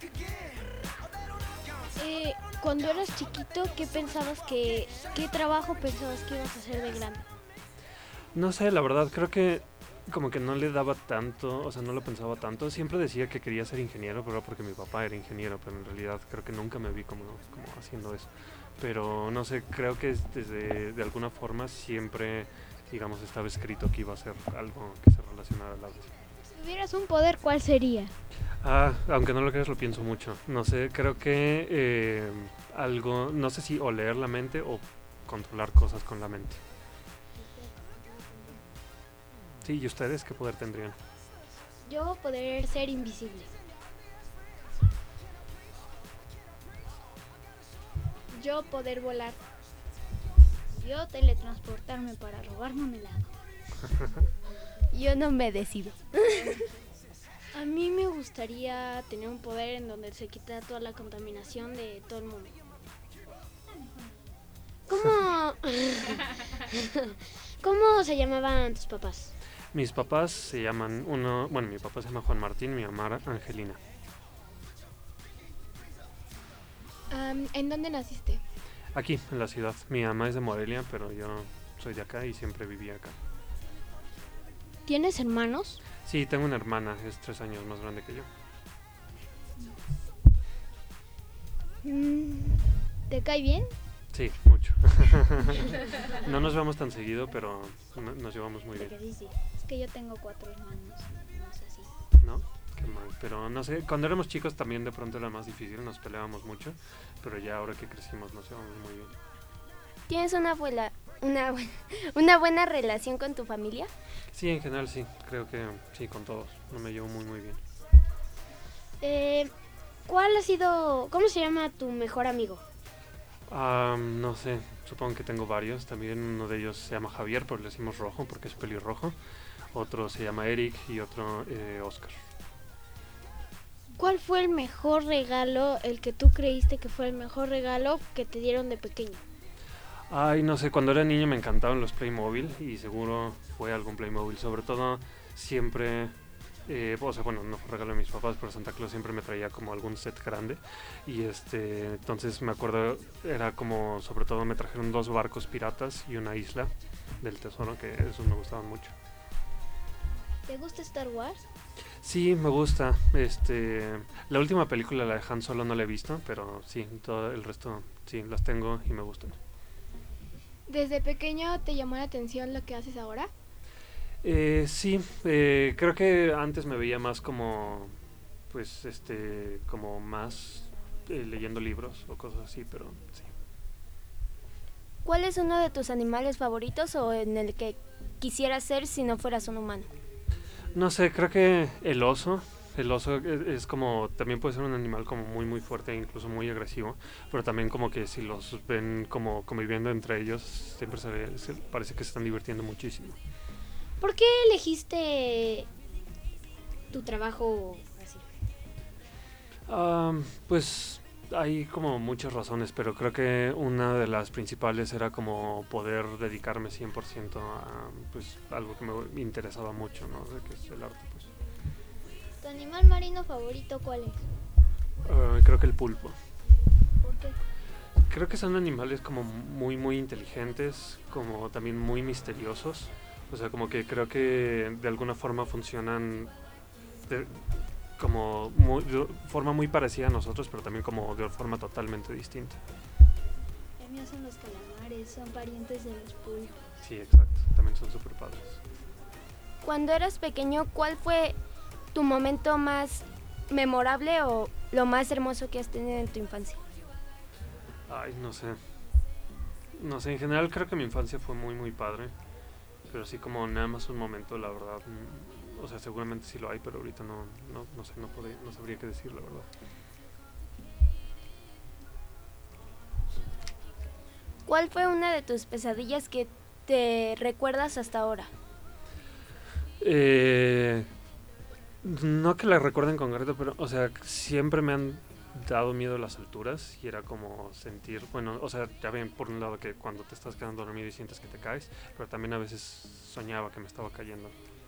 Eh, cuando eras chiquito, ¿qué pensabas que qué trabajo pensabas que ibas a hacer de grande? No sé, la verdad, creo que como que no le daba tanto, o sea, no lo pensaba tanto. Siempre decía que quería ser ingeniero, pero era porque mi papá era ingeniero, pero en realidad creo que nunca me vi como, como haciendo eso. Pero no sé, creo que desde de alguna forma siempre, digamos, estaba escrito que iba a ser algo que se relacionara al arte. Si tuvieras un poder, ¿cuál sería? Ah, aunque no lo creas, lo pienso mucho. No sé, creo que eh, algo, no sé si o leer la mente o controlar cosas con la mente. Sí, ¿y ustedes qué poder tendrían? Yo poder ser invisible. Yo poder volar. Yo teletransportarme para robarme un helado. Yo no me decido. A mí me gustaría tener un poder en donde se quita toda la contaminación de todo el mundo. ¿Cómo, ¿Cómo se llamaban tus papás? Mis papás se llaman, uno, bueno, mi papá se llama Juan Martín, mi mamá Angelina. Um, ¿En dónde naciste? Aquí, en la ciudad. Mi mamá es de Morelia, pero yo soy de acá y siempre viví acá. ¿Tienes hermanos? Sí, tengo una hermana, es tres años más grande que yo. ¿Te cae bien? Sí, mucho. No nos vemos tan seguido, pero no- nos llevamos muy bien. Sí, sí. Es que yo tengo cuatro hermanos. No es así. ¿No? Qué mal. Pero no sé, cuando éramos chicos también de pronto era más difícil, nos peleábamos mucho, pero ya ahora que crecimos nos llevamos muy bien. ¿Tienes una abuela, una, bu- una buena relación con tu familia? Sí, en general sí, creo que sí, con todos. No me llevo muy muy bien. Eh, ¿Cuál ha sido, cómo se llama tu mejor amigo? Ah, no sé, supongo que tengo varios. También uno de ellos se llama Javier, pero le decimos Rojo porque es pelirrojo. Otro se llama Eric y otro eh, Oscar. ¿Cuál fue el mejor regalo, el que tú creíste que fue el mejor regalo que te dieron de pequeño? Ay, no sé, cuando era niño me encantaban los Playmobil y seguro fue algún Playmobil. Sobre todo siempre, eh, o sea, bueno, no fue regalo de mis papás, pero Santa Claus siempre me traía como algún set grande. Y este, entonces me acuerdo, era como, sobre todo me trajeron dos barcos piratas y una isla del tesoro, que esos me gustaban mucho. ¿Te gusta Star Wars? Sí, me gusta. Este, la última película, la de Han Solo, no la he visto, pero sí, todo el resto sí, las tengo y me gustan. ¿Desde pequeño te llamó la atención lo que haces ahora? Eh, sí, eh, creo que antes me veía más como, pues, este, como más eh, leyendo libros o cosas así, pero sí. ¿Cuál es uno de tus animales favoritos o en el que quisieras ser si no fueras un humano? No sé, creo que el oso, el oso es, es como, también puede ser un animal como muy muy fuerte e incluso muy agresivo, pero también como que si los ven como conviviendo entre ellos, siempre se ve, se- parece que se están divirtiendo muchísimo. ¿Por qué elegiste tu trabajo así? Um, pues hay como muchas razones, pero creo que una de las principales era como poder dedicarme cien por ciento a pues algo que me interesaba mucho, ¿no? De que es el arte, pues. ¿Tu animal marino favorito cuál es? Uh, creo que el pulpo. ¿Por qué? Creo que son animales como muy, muy inteligentes, como también muy misteriosos. O sea, como que creo que de alguna forma funcionan de, como muy, de forma muy parecida a nosotros, pero también como de forma totalmente distinta. Los míos son los calamares, son parientes de los pulpos. Sí, exacto, también son súper padres. Cuando eras pequeño, ¿cuál fue tu momento más memorable o lo más hermoso que has tenido en tu infancia? Ay, no sé. No sé, en general creo que mi infancia fue muy, muy padre. Pero así como nada más un momento, la verdad. mm, O sea, seguramente sí lo hay, pero ahorita no, no, no sé, no, podría, no sabría qué decir, la verdad. ¿Cuál fue una de tus pesadillas que te recuerdas hasta ahora? Eh, no que la recuerden con concreto, pero, o sea, siempre me han dado miedo las alturas y era como sentir, bueno, o sea, ya ven por un lado que cuando te estás quedando dormido y sientes que te caes, pero también a veces soñaba que me estaba cayendo.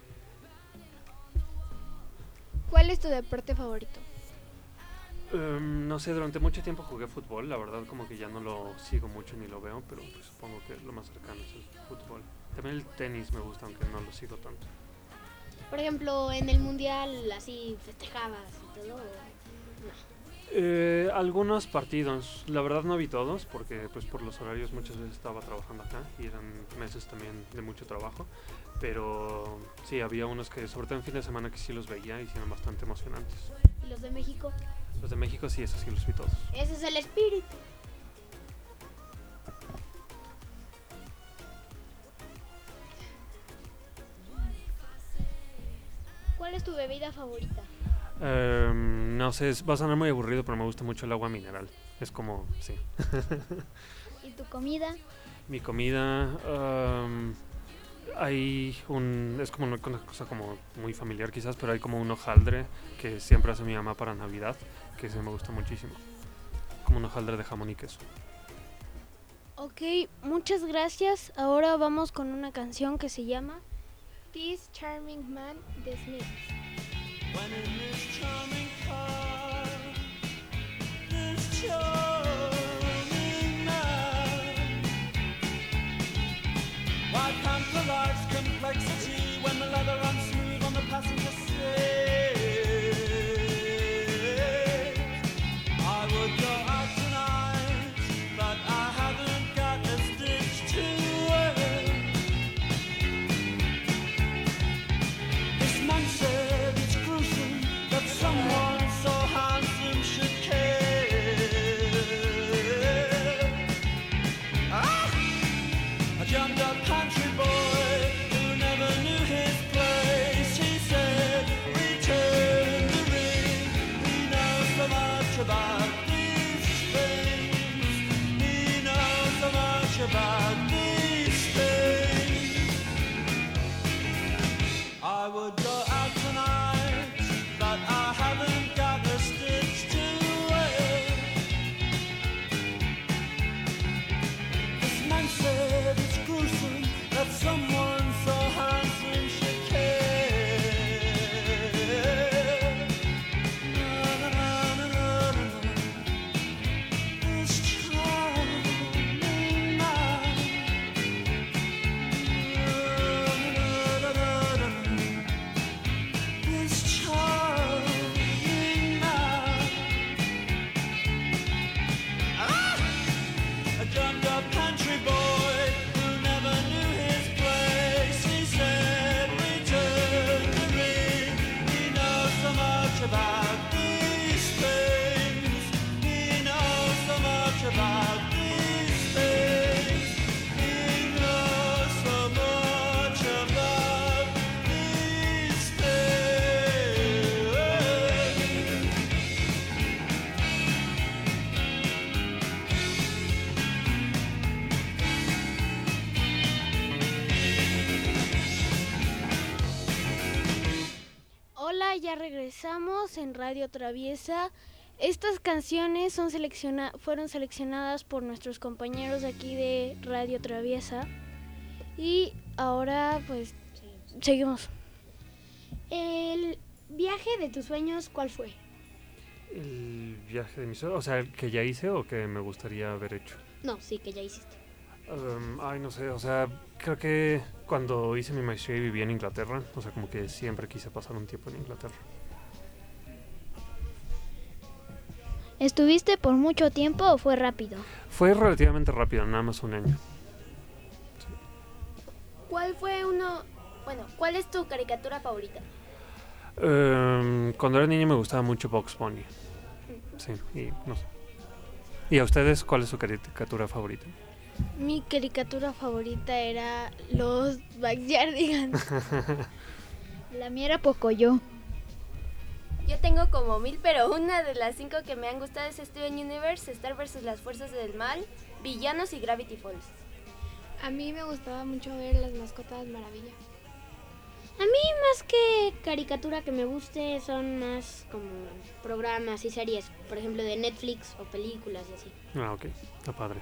¿Cuál es tu deporte favorito? Um, no sé, durante mucho tiempo jugué fútbol, la verdad como que ya no lo sigo mucho ni lo veo, pero pues, supongo que lo más cercano es el fútbol. También el tenis me gusta, aunque no lo sigo tanto. Por ejemplo, en el mundial así festejabas y todo. ¿O no? Eh, algunos partidos, la verdad no vi todos porque pues por los horarios muchas veces estaba trabajando acá y eran meses también de mucho trabajo, pero sí, había unos que sobre todo en fin de semana que sí los veía y sí eran bastante emocionantes. ¿Y los de México? Los de México sí, esos sí los vi todos. Ese es el espíritu. ¿Cuál es tu bebida favorita? Um, no sé, es- va a sonar muy aburrido, pero me gusta mucho el agua mineral. Es como, sí. ¿Y tu comida? Mi comida, um, hay un, es como una una cosa como muy familiar quizás, pero hay como un hojaldre que siempre hace mi mamá para Navidad, que ese me gusta muchísimo. Como un hojaldre de jamón y queso. Ok, muchas gracias. Ahora vamos con una canción que se llama This Charming Man de Smiths. When in this charming car, this charming man, why pamper life's complexity when the leather runs smooth on the passenger seat? I would go out tonight, but I haven't got a stitch to wear. This man said it's gruesome that someone so handsome should care. Ah! A jammed up country boy who never knew his place. He said, return the ring. He knows so much about these things. He knows so much about these things. I would go out tonight, but I haven't got a stitch to wear. This man said it's gruesome that someone so handsome should care. Na, na, na, na, na, na. This charming man. Na, na, na, na, na. This charming man. Ah! A drummed up country boy who never knew his place. He said, return the ring. He knows so much about these things. He knows so much about these things. He knows so much about these things. Hola, ya regresamos en Radio Traviesa. Estas canciones son selecciona fueron seleccionadas por nuestros compañeros de aquí de Radio Traviesa. Y ahora pues seguimos. El viaje de tus sueños, ¿cuál fue? El viaje de mis sueños, o sea, el que ya hice o que me gustaría haber hecho. No, sí, que ya hiciste. Um, ay, no sé, o sea, creo que cuando hice mi maestría y viví en Inglaterra, o sea, como que siempre quise pasar un tiempo en Inglaterra. ¿Estuviste por mucho tiempo o fue rápido? Fue relativamente rápido, nada más un año. ¿Cuál fue uno, bueno, cuál es tu caricatura favorita? Um, cuando era niño me gustaba mucho Bugs Bunny. Sí, y no sé. ¿Y a ustedes cuál es su caricatura favorita? Mi caricatura favorita era los Backyardigans. La mía era Pocoyo. Yo tengo como mil, pero una de las cinco que me han gustado es Steven Universe, Star versus las Fuerzas del Mal, Villanos y Gravity Falls. A mí me gustaba mucho ver las mascotas Maravilla. A mí más que caricatura que me guste son más como programas y series, por ejemplo de Netflix o películas y así. Ah, ok, está padre.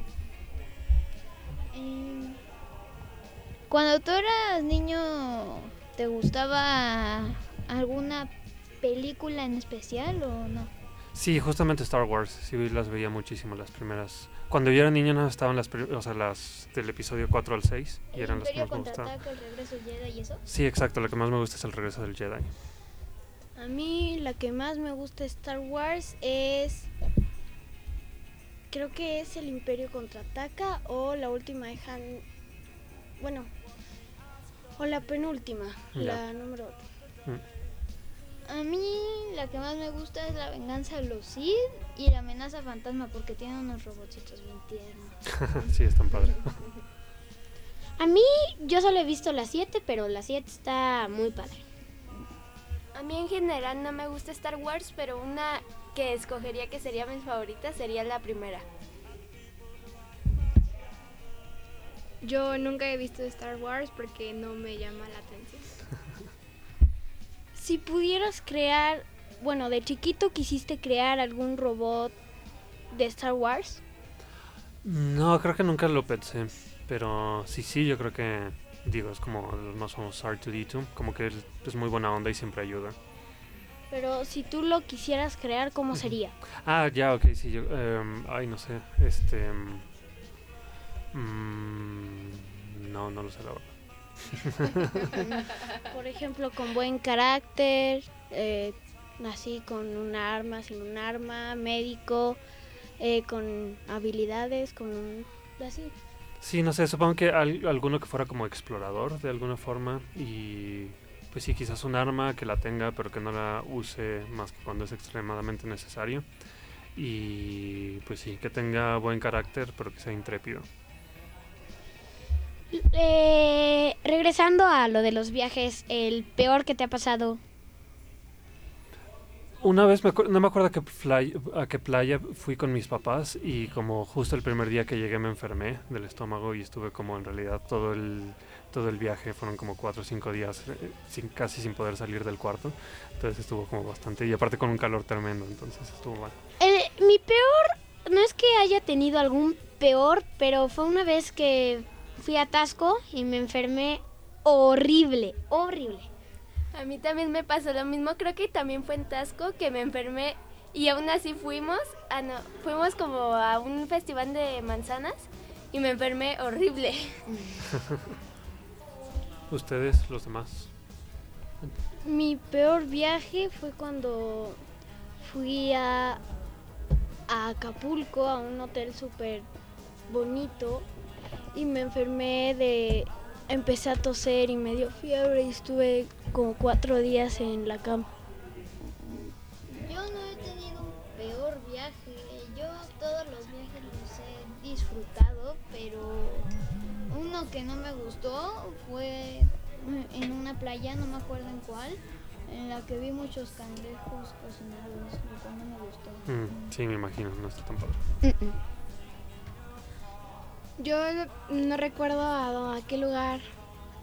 Eh, Cuando tú eras niño, ¿te gustaba alguna película en especial o no? Sí, justamente Star Wars, sí las veía muchísimo las primeras. Cuando yo era niño no estaban las, o sea, las del episodio cuatro al seis y ¿El eran las que Imperio más me gustaban. contraataca, el regreso del Jedi y eso? Sí, exacto, lo que más me gusta es el regreso del Jedi. A mí la que más me gusta de Star Wars es... Creo que es el Imperio Contraataca o la última de Han... Bueno, o la penúltima, Ya. la número... Mm. A mí la que más me gusta es La venganza de los Sith y La amenaza fantasma porque tiene unos robotcitos bien tiernos. Sí, están padres. A mí yo solo he visto la siete, pero la siete está muy padre. A mí en general no me gusta Star Wars, pero una que escogería que sería mi favorita sería la primera. Yo nunca he visto Star Wars porque no me llama la atención. Si pudieras crear... Bueno, de chiquito quisiste crear algún robot de Star Wars. No, creo que nunca lo pensé, pero sí, sí, yo creo que, digo, es como los más famosos R dos D dos, como que él es muy buena onda y siempre ayuda. Pero si tú lo quisieras crear, ¿cómo sería? Ah, ya, ok, sí, yo, um, ay, no sé, este, um, no, no lo sé la verdad. Por ejemplo, con buen carácter, eh, así con un arma, sin un arma, médico, eh, con habilidades, con un... así. Sí, no sé, supongo que al, alguno que fuera como explorador de alguna forma y pues sí, quizás un arma que la tenga pero que no la use más que cuando es extremadamente necesario y pues sí, que tenga buen carácter pero que sea intrépido. Eh, regresando a lo de los viajes, el peor que te ha pasado. Una vez, me acu- no me acuerdo a qué, playa, a qué playa fui con mis papás y como justo el primer día que llegué me enfermé del estómago y estuve como en realidad todo el, todo el viaje, fueron como cuatro o cinco días eh, sin, casi sin poder salir del cuarto, entonces estuvo como bastante, y aparte con un calor tremendo, entonces estuvo mal. El, mi peor, no es que haya tenido algún peor, pero fue una vez que fui a Tasco y me enfermé horrible, horrible. A mí también me pasó lo mismo, creo que también fue en Tasco que me enfermé y aún así fuimos, ah no, fuimos como a un festival de manzanas y me enfermé horrible. ¿Ustedes, los demás? Mi peor viaje fue cuando fui a, a Acapulco, a un hotel súper bonito, y me enfermé de... Empecé a toser y me dio fiebre y estuve como cuatro días en la cama. Yo no he tenido un peor viaje. Yo todos los viajes los he disfrutado, pero uno que no me gustó fue en una playa, no me acuerdo en cuál, en la que vi muchos cangrejos cocinados, lo cual no me gustó. Mm, sí, me imagino, no está tan padre. Yo no recuerdo a, a qué lugar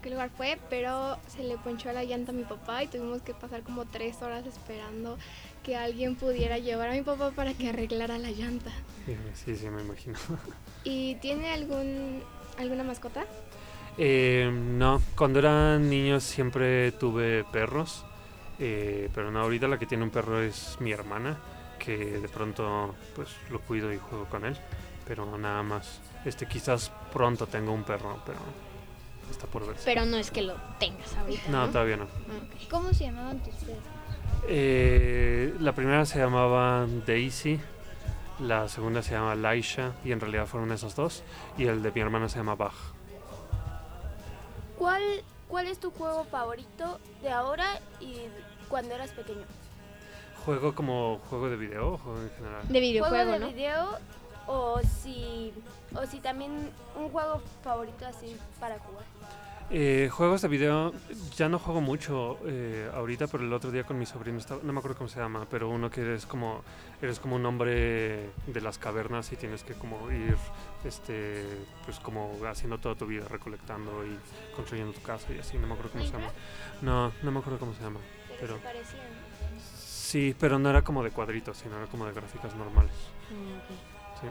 qué lugar fue, pero se le ponchó la llanta a mi papá y tuvimos que pasar como tres horas esperando que alguien pudiera llevar a mi papá para que arreglara la llanta. Sí, sí, sí, me imagino. ¿Y tiene algún alguna mascota? Eh, no, cuando era niño siempre tuve perros, eh, pero no, ahorita la que tiene un perro es mi hermana, que de pronto pues lo cuido y juego con él, pero nada más. Este, quizás pronto tengo un perro, pero está por verse. Pero no es que lo tengas ahorita, No, ¿no? todavía no. Ok. ¿Cómo se llamaban tus perros? Eh, la primera se llamaba Daisy, la segunda se llama Laisha, y en realidad fueron esos dos, y el de mi hermana se llama Bach. ¿Cuál, ¿Cuál es tu juego favorito de ahora y cuando eras pequeño? ¿Juego como juego de video o juego en general? De videojuego, ¿Juego de ¿no? video o si, o si también un juego favorito así para jugar? Eh, juegos de video, ya no juego mucho eh, ahorita, pero el otro día con mi sobrino, estaba, no me acuerdo cómo se llama, pero uno que eres como, eres como un hombre de las cavernas y tienes que como ir, este, pues como haciendo toda tu vida, recolectando y construyendo tu casa y así, no me acuerdo cómo se llama. No, no me acuerdo cómo se llama, Pero, pero se parecían. sí, pero no era como de cuadritos, sino era como de gráficas normales. Sí.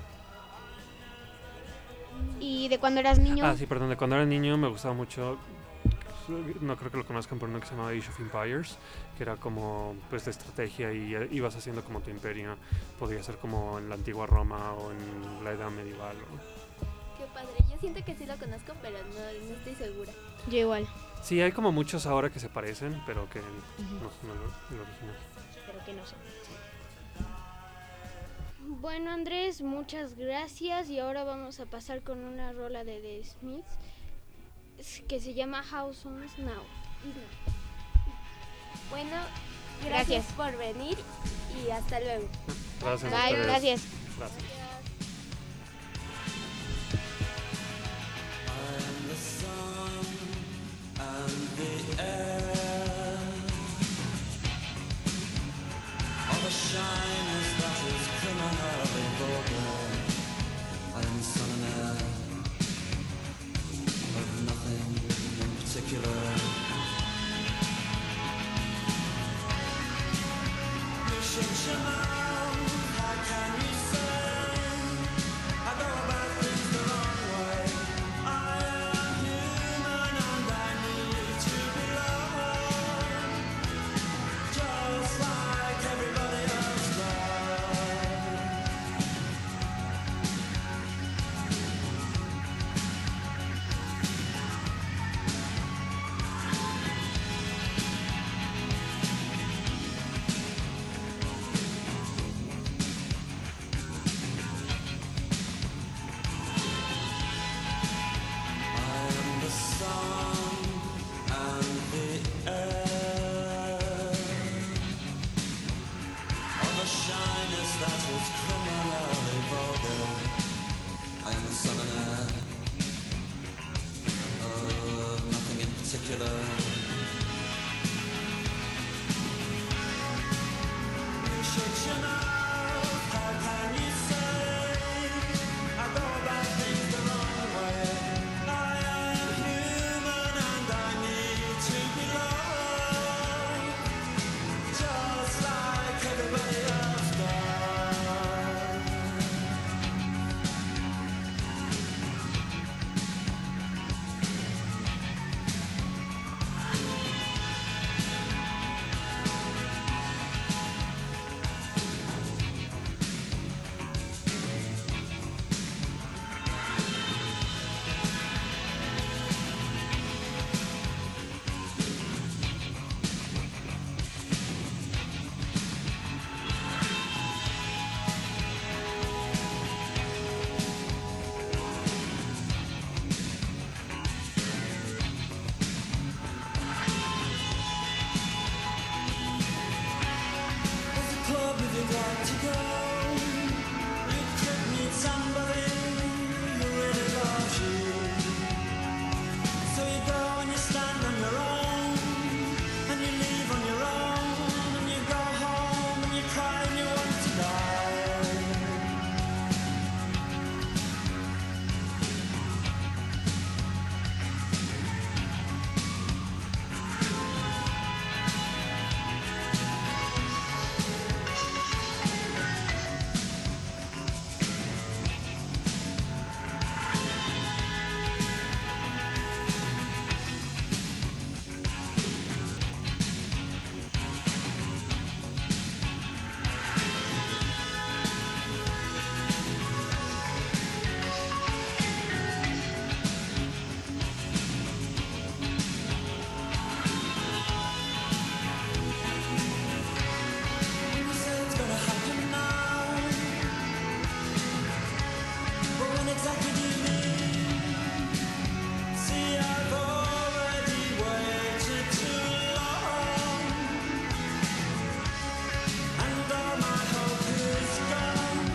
¿Y de cuando eras niño? Ah, sí, perdón, de cuando era niño me gustaba mucho, no creo que lo conozcan, pero uno que se llamaba Age of Empires, que era como pues de estrategia y eh, ibas haciendo como tu imperio, podría ser como en la antigua Roma o en la edad medieval. O... Qué padre, yo siento que sí lo conozco, pero no, no estoy segura. Yo igual. Sí, hay como muchos ahora que se parecen, pero que uh-huh. no son el, el original. Pero que no son. Bueno, Andrés, muchas gracias y ahora vamos a pasar con una rola de The Smiths que se llama How Soon's Now. Bueno, gracias, gracias por venir y hasta luego. Gracias. Bye, gracias. Gracias. exactly do you mean? See, I've already waited too long, and all my hope is gone.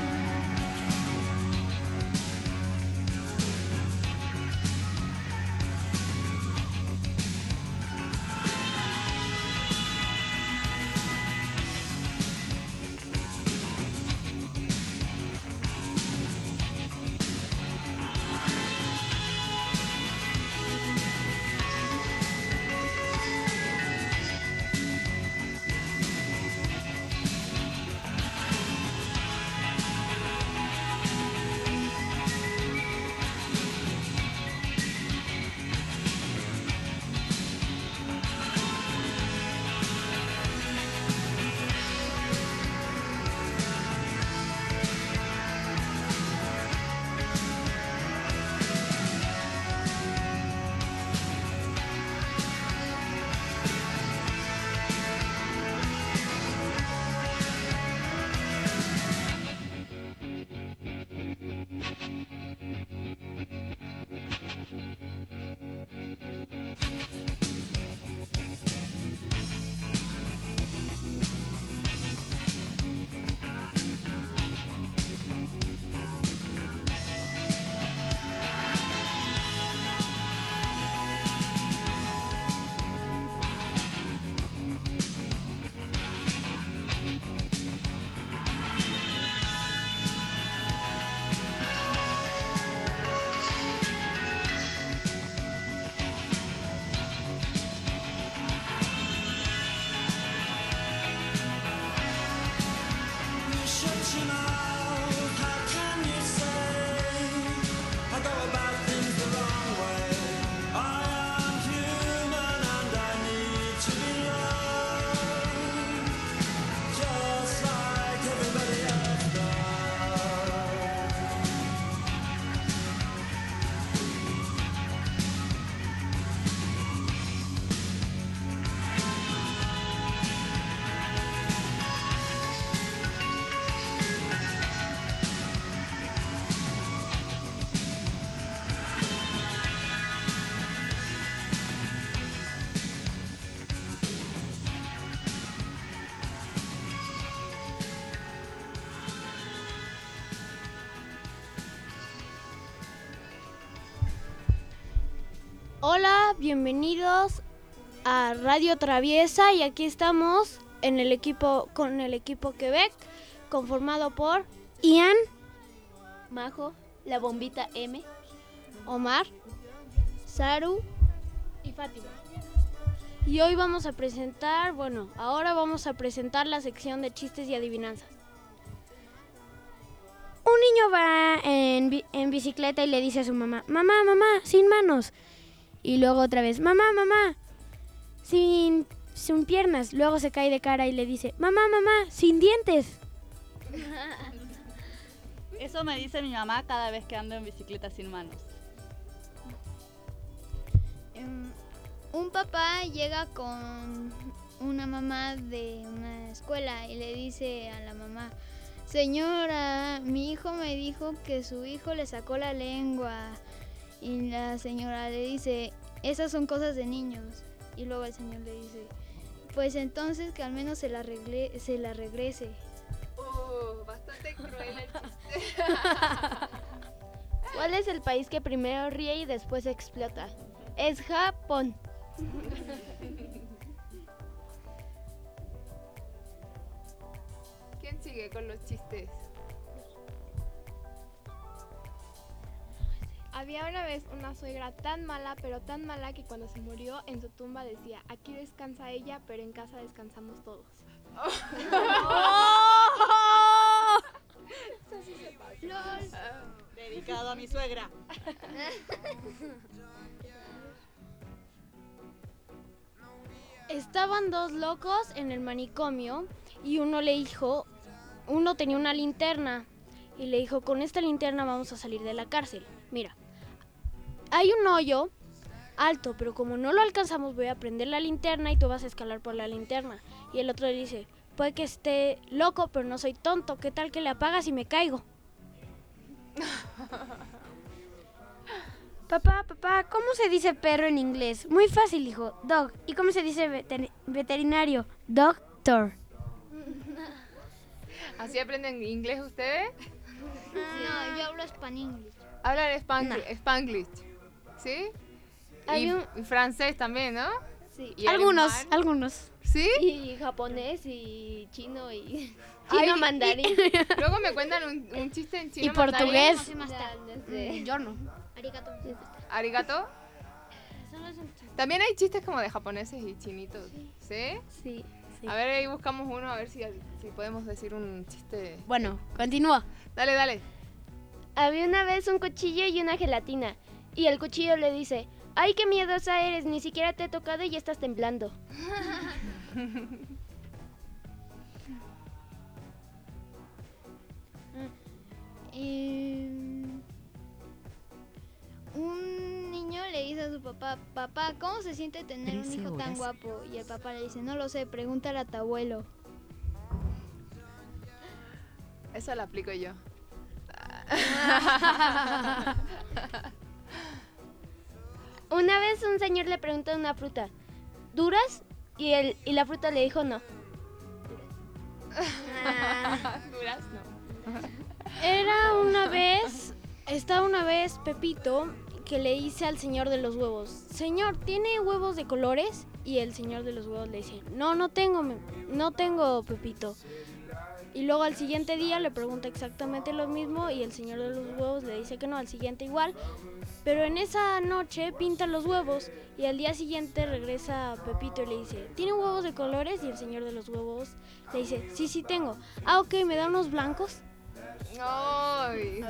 Hola, bienvenidos a Radio Traviesa y aquí estamos en el equipo con el equipo Quebec conformado por Ian, Majo, la bombita M, Omar, Saru y Fátima. Y hoy vamos a presentar, bueno, ahora vamos a presentar la sección de chistes y adivinanzas. Un niño va en, bi- en bicicleta y le dice a su mamá, mamá, mamá, sin manos. Y luego otra vez, mamá, mamá, sin, sin piernas. Luego se cae de cara y le dice, mamá, mamá, sin dientes. Eso me dice mi mamá cada vez que ando en bicicleta sin manos. Em, un papá llega con una mamá de una escuela y le dice a la mamá, señora, mi hijo me dijo que su hijo le sacó la lengua. Y la señora le dice, esas son cosas de niños. Y luego el señor le dice, pues entonces que al menos se la, regle- se la regrese. Oh, bastante cruel el chiste. ¿Cuál es el país que primero ríe y después explota? Es Japón. ¿Quién sigue con los chistes? Había una vez una suegra tan mala, pero tan mala que cuando se murió en su tumba decía, aquí descansa ella, pero en casa descansamos todos. Eso sí se pasó. Dedicado a mi suegra. Estaban dos locos en el manicomio y uno le dijo, uno tenía una linterna y le dijo, con esta linterna vamos a salir de la cárcel. Mira, hay un hoyo alto, pero como no lo alcanzamos voy a prender la linterna y tú vas a escalar por la linterna. Y el otro le dice, puede que esté loco, pero no soy tonto, ¿qué tal que le apagas y me caigo? Papá, papá, ¿cómo se dice perro en inglés? Muy fácil, hijo. Dog. ¿Y cómo se dice veter- veterinario? Doctor. ¿Así aprenden inglés ustedes? No, yo hablo español. Hablan spang- No. Spanglish, ¿sí? Hay Y, un- y francés también, ¿no? Sí. ¿Y Algunos, alemán? algunos. ¿Sí? Y japonés y chino y Ay, chino y- mandarín. Luego me cuentan un, un chiste en chino Y portugués. mandarín. Ya, no sé. Mm, Yo no. Arigato. Arigato. También hay chistes como de japoneses y chinitos, ¿sí? Sí. Sí. A ver, ahí buscamos uno, a ver si, si podemos decir un chiste. Bueno, continúa. Dale, dale. Había una vez un cuchillo y una gelatina. Y el cuchillo le dice, ¡ay, qué miedosa eres! Ni siquiera te he tocado y ya estás temblando. Eh, un niño le dice a su papá, papá, ¿cómo se siente tener un trece hijo tan horas. guapo? Y el papá le dice, no lo sé, pregúntale a tu abuelo. Eso lo aplico yo. Una vez un señor le preguntó a una fruta, ¿duras? Y, el, y la fruta le dijo no. Durazno. Era una vez, estaba una vez Pepito que le dice al señor de los huevos, señor, ¿tiene huevos de colores? Y el señor de los huevos le dice, no, no tengo, me- no tengo, Pepito. Y luego al siguiente día le pregunta exactamente lo mismo y el señor de los huevos le dice que no, al siguiente igual. Pero en esa noche pinta los huevos y al día siguiente regresa Pepito y le dice, ¿tiene huevos de colores? Y el señor de los huevos le dice, sí, sí tengo. Ah, ok, ¿me da unos blancos? Ay.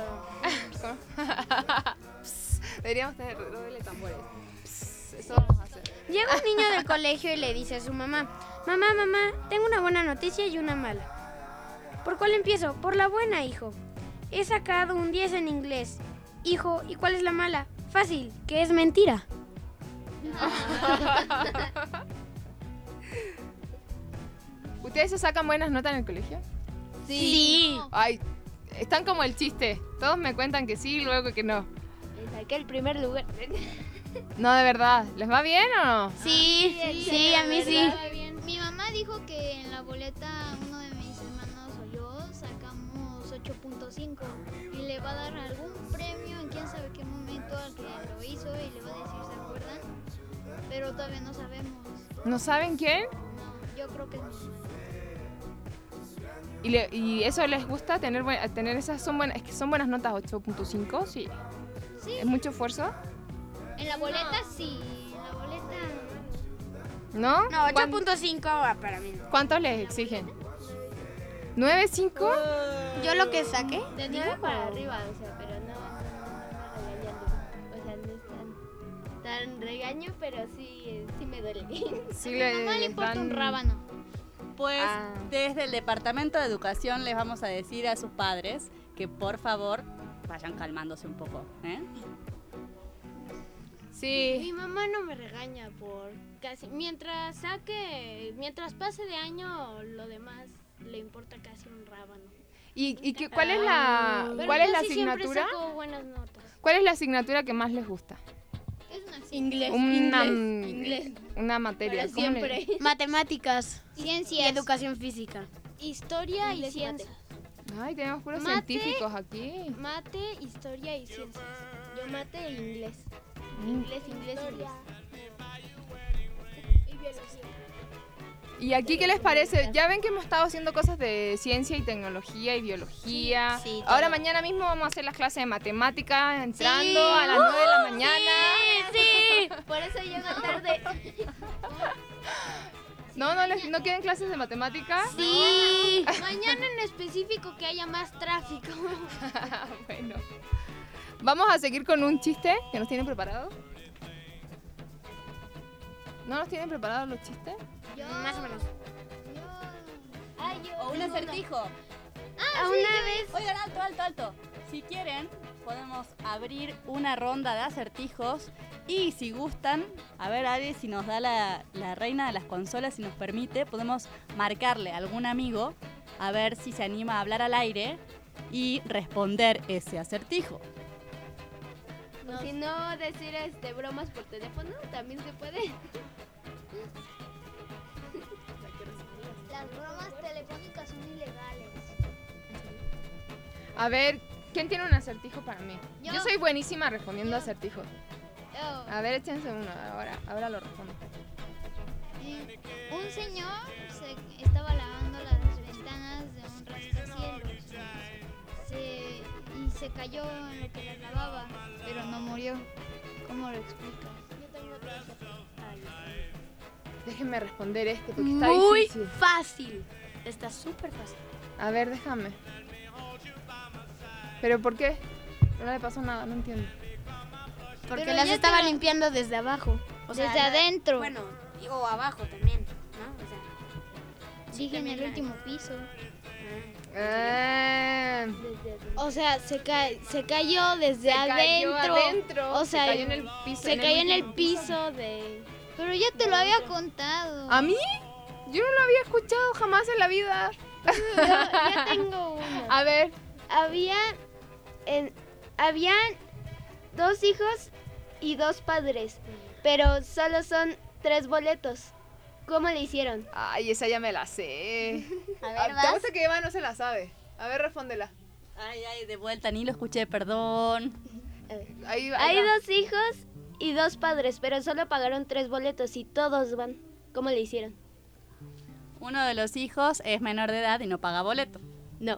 Deberíamos tener doble tambores. Pss, Eso vamos a hacer. Llega un niño del colegio y le dice a su mamá, mamá, mamá, tengo una buena noticia y una mala. ¿Por cuál empiezo? Por la buena, hijo. He sacado un diez en inglés. Hijo, ¿y cuál es la mala? Fácil, que es mentira. ¿Ustedes se sacan buenas notas en el colegio? Sí. Ay, están como el chiste. Todos me cuentan que sí y luego que no. Le saqué el primer lugar. No, de verdad. ¿Les va bien o no? Sí, sí, a mí sí. Mi mamá dijo que en la boleta uno de mis hermanos o yo sacamos ocho punto cinco y le va a dar algún premio en quién sabe qué momento al que lo hizo y le va a decir, ¿se acuerdan? Pero todavía no sabemos. ¿No saben quién? No, yo creo que es mi mamá. ¿Y, le- y eso les gusta? ¿Tener, buen- tener esas son buenas, es que son buenas notas ocho punto cinco? Sí. Sí. ¿Es mucho esfuerzo? En la boleta sí, en la boleta ¿No? No, ¿Cuán- ocho punto cinco para mí. ¿Cuántos les exigen? ¿nueve, cinco? Yo lo que saqué. De nueve para arriba, o sea, pero no, no, no, no regañando. O sea, no es tan, tan regaño, pero sí, eh, sí me duele. Sí, a mi mamá le les importa un dan- rábano. Pues Ah. desde el Departamento de Educación les vamos a decir a sus padres que por favor vayan calmándose un poco, ¿eh? Sí. Mi mamá no me regaña por casi, mientras saque, mientras pase de año, lo demás le importa casi un rábano. ¿Y, y qué, cuál es la, Pero cuál es la casi siempre asignatura? saco buenas notas. ¿Cuál es la asignatura que más les gusta? Es una Inglés, Una, inglés, inglés. una materia. Para ¿cómo le- siempre. Matemáticas Ciencias. y educación física. Historia y Inglés y ciencias. Ay, tenemos puros Mate. científicos aquí. Mate, historia y ciencias. Yo mate e inglés. Mm. Inglés, inglés, inglés. Y biología. ¿Y aquí qué les parece? Ya ven que hemos estado haciendo cosas de ciencia y tecnología y biología. Sí, sí, Ahora todo. mañana mismo vamos a hacer las clases de matemáticas entrando Sí. a las nueve de la mañana. Sí, por eso llego tarde. ¿No? ¿No, les, ¿No quieren clases de matemáticas? Sí. Mañana en específico que haya más tráfico. Bueno. Vamos a seguir con un chiste que nos tienen preparado. ¿No nos tienen preparados los chistes? Yo, Más o menos. Ay, yo O un tengo acertijo. A una vez. Oigan, alto, alto, alto. Si quieren, podemos abrir una ronda de acertijos. Y si gustan, a ver, Ale, si nos da la, la reina de las consolas, si nos permite, podemos marcarle a algún amigo a ver si se anima a hablar al aire y responder ese acertijo. No. Si no decir este bromas por teléfono, también se puede. Las bromas telefónicas son ilegales. A ver, ¿quién tiene un acertijo para mí? Yo. Yo soy buenísima respondiendo acertijos. Yo. A ver, échense uno, ahora, ahora lo respondo. Eh, un señor se estaba lavando las ventanas de un rascacielos. Se, y se cayó en lo que las lavaba, pero no murió. ¿Cómo lo explicas? Yo tengo otro acertijo. Déjenme responder este porque está Muy difícil. fácil. Está súper fácil. A ver, déjame. ¿Pero por qué? No le pasó nada, no entiendo. Porque Pero las ya estaba te lo- limpiando desde abajo. O sea, Desde la- adentro. Bueno, y- o abajo también, ¿no? O sea, Dije en también el la- último piso. Ah, O sea, se, ca se cayó desde Se cayó adentro. adentro, O se sea, cayó en el piso, se en el cayó en el último piso. piso de. Pero ya te lo había contado. ¿A mí? Yo no lo había escuchado jamás en la vida. Yo ya tengo uno. A ver. Había, en, habían dos hijos y dos padres, pero solo son tres boletos. ¿Cómo le hicieron? Ay, esa ya me la sé. A ver, Ah, ¿Te ¿vas? gusta que Eva no se la sabe? A ver, respóndela. Ay, ay, de vuelta, ni lo escuché, perdón. Ahí va, Hay ahí va. dos hijos y dos padres, pero solo pagaron tres boletos y todos van. ¿Cómo le hicieron? Uno de los hijos es menor de edad y no paga boleto. No.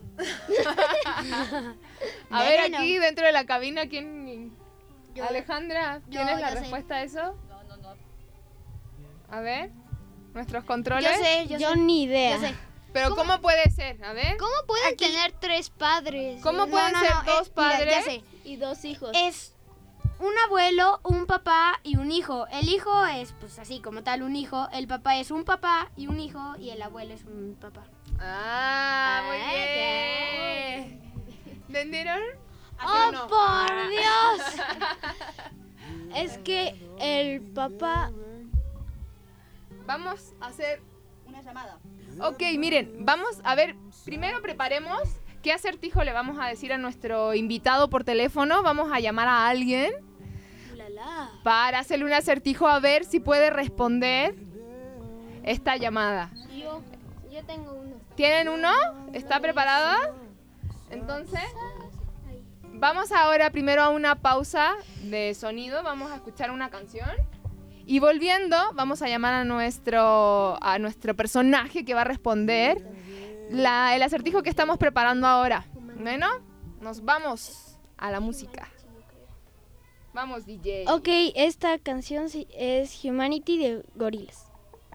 A ver, Nene, no. aquí dentro de la cabina, ¿quién? Yo. Alejandra, Yo ¿tienes la ya sé. respuesta a eso? No, no, no. A ver, nuestros controles. Yo sé, yo, Yo sé. ni idea. Yo sé. Pero ¿cómo, puede ser? A ver. ¿Cómo pueden tener tres padres? ¿Cómo No, pueden no, ser no, dos eh, mira, padres? ya sé. Y dos hijos. Es un abuelo, un papá y un hijo. El hijo es, pues así como tal, un hijo. El papá es un papá y un hijo. Y el abuelo es un papá. Ah, muy Ah, bien. ¿Entendieron? ¡Oh, no? por Dios! Es que el papá. Vamos a hacer... Una llamada. Ok, miren, vamos a ver, primero preparemos qué acertijo le vamos a decir a nuestro invitado por teléfono. Vamos a llamar a alguien ¡Ulala! para hacerle un acertijo a ver si puede responder esta llamada. Yo, yo tengo uno. ¿Tienen uno? ¿Está preparada? Entonces, vamos ahora primero a una pausa de sonido. Vamos a escuchar una canción. Y volviendo, vamos a llamar a nuestro, a nuestro personaje que va a responder la, el acertijo que estamos preparando ahora. Bueno, nos vamos a la música. Vamos, D J. Ok, esta canción sí es Humanity de Gorillaz.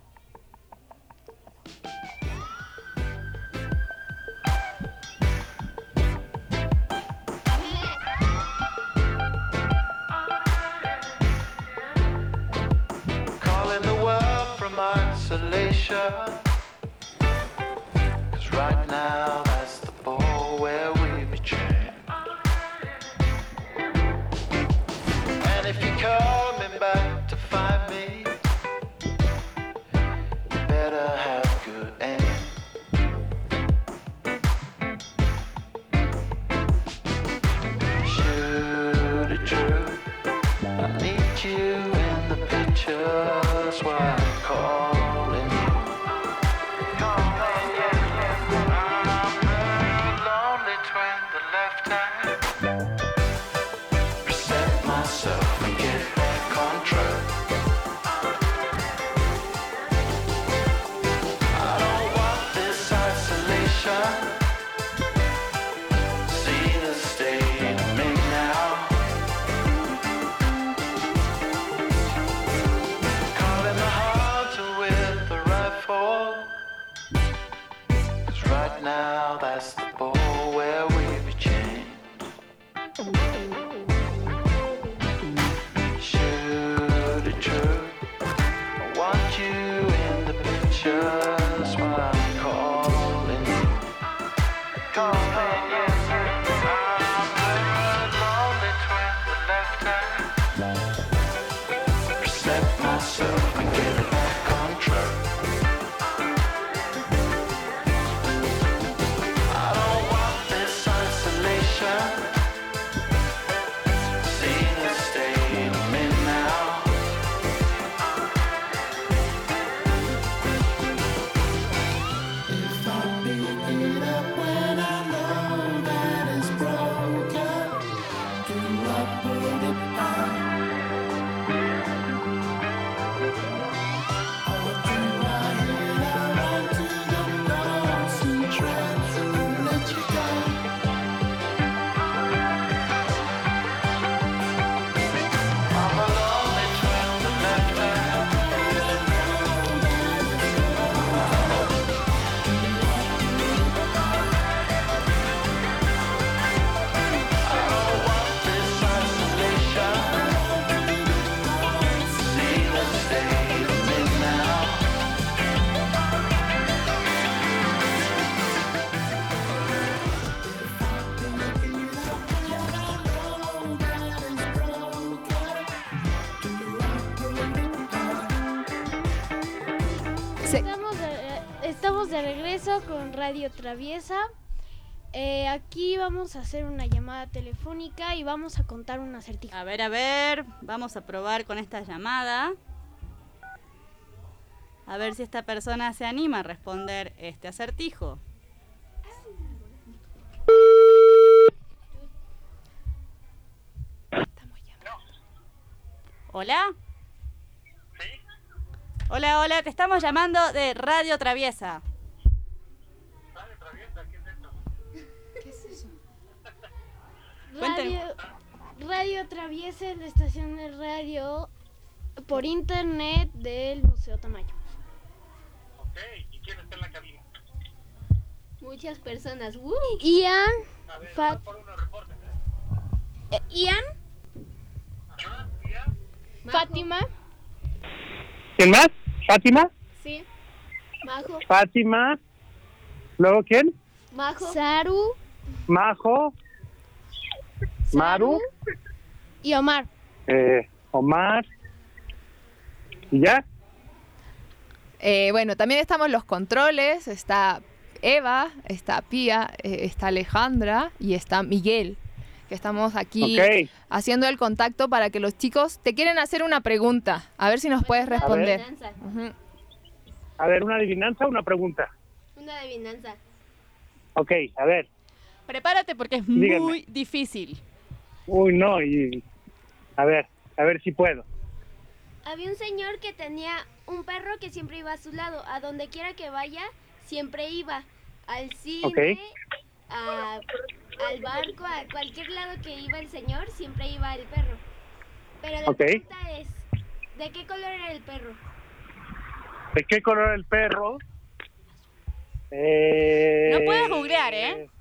Calling the world from isolation. 'Cause right now that's the ball where we betray. And if you're coming back to find me, you better have good aim. Shoot it true. I need you in the picture, that's why I'm calling you. Calling you. I'm very lonely between the left hand. Reset myself and get back on track. I don't want this isolation. See the state of me now. Calling the hunter with the rifle. 'Cause right now that's the ball where we be chained. Shoot it true. I want you in the picture. That's why I'm calling you. Calling you. I'm very lonely between the left hand. Reset myself and get back on track. I don't want this isolation. See the Se- Estamos de, estamos de regreso con Radio Traviesa. Eh, aquí vamos a hacer una llamada telefónica y vamos a contar un acertijo. A ver, a ver, vamos a probar con esta llamada. A ver si esta persona se anima a responder este acertijo. ¿Hola? ¿Sí? Hola, hola, te estamos llamando de Radio Traviesa. ¿Radio Traviesa? ¿Qué es esto? ¿Qué es eso? Cuéntenos. Radio, Radio Traviesa es la estación de radio por internet del Museo Tamayo. Ok, ¿y quién está en la cabina? Muchas personas. ¡Woo! Ian, A ver, Fat- uno por uno, reporte. eh, Ian, Ajá, ¿ya? Fátima, ¿Quién más? ¿Fátima? sí, Majo, Fátima. ¿Luego quién? Majo, Saru, Majo. Maru. y Omar. Eh, Omar. ¿Y ya? Eh, bueno, también estamos los controles, está Eva, está Pía, eh, está Alejandra y está Miguel, que estamos aquí Ok. haciendo el contacto para que los chicos te quieren hacer una pregunta, a ver si nos puedes responder. Ujú. A ver, ¿una adivinanza o una pregunta? Una adivinanza. Ok, a ver. Prepárate porque es Díganme. muy difícil. Uy, no, y... A ver, a ver si puedo. Había un señor que tenía un perro que siempre iba a su lado. A donde quiera que vaya, siempre iba. Al cine, Ok. a- al barco, a cualquier lado que iba el señor, siempre iba el perro. Pero la Ok. pregunta es, ¿de qué color era el perro? ¿De qué color el perro? Eh... No puedes googlear, ¿eh?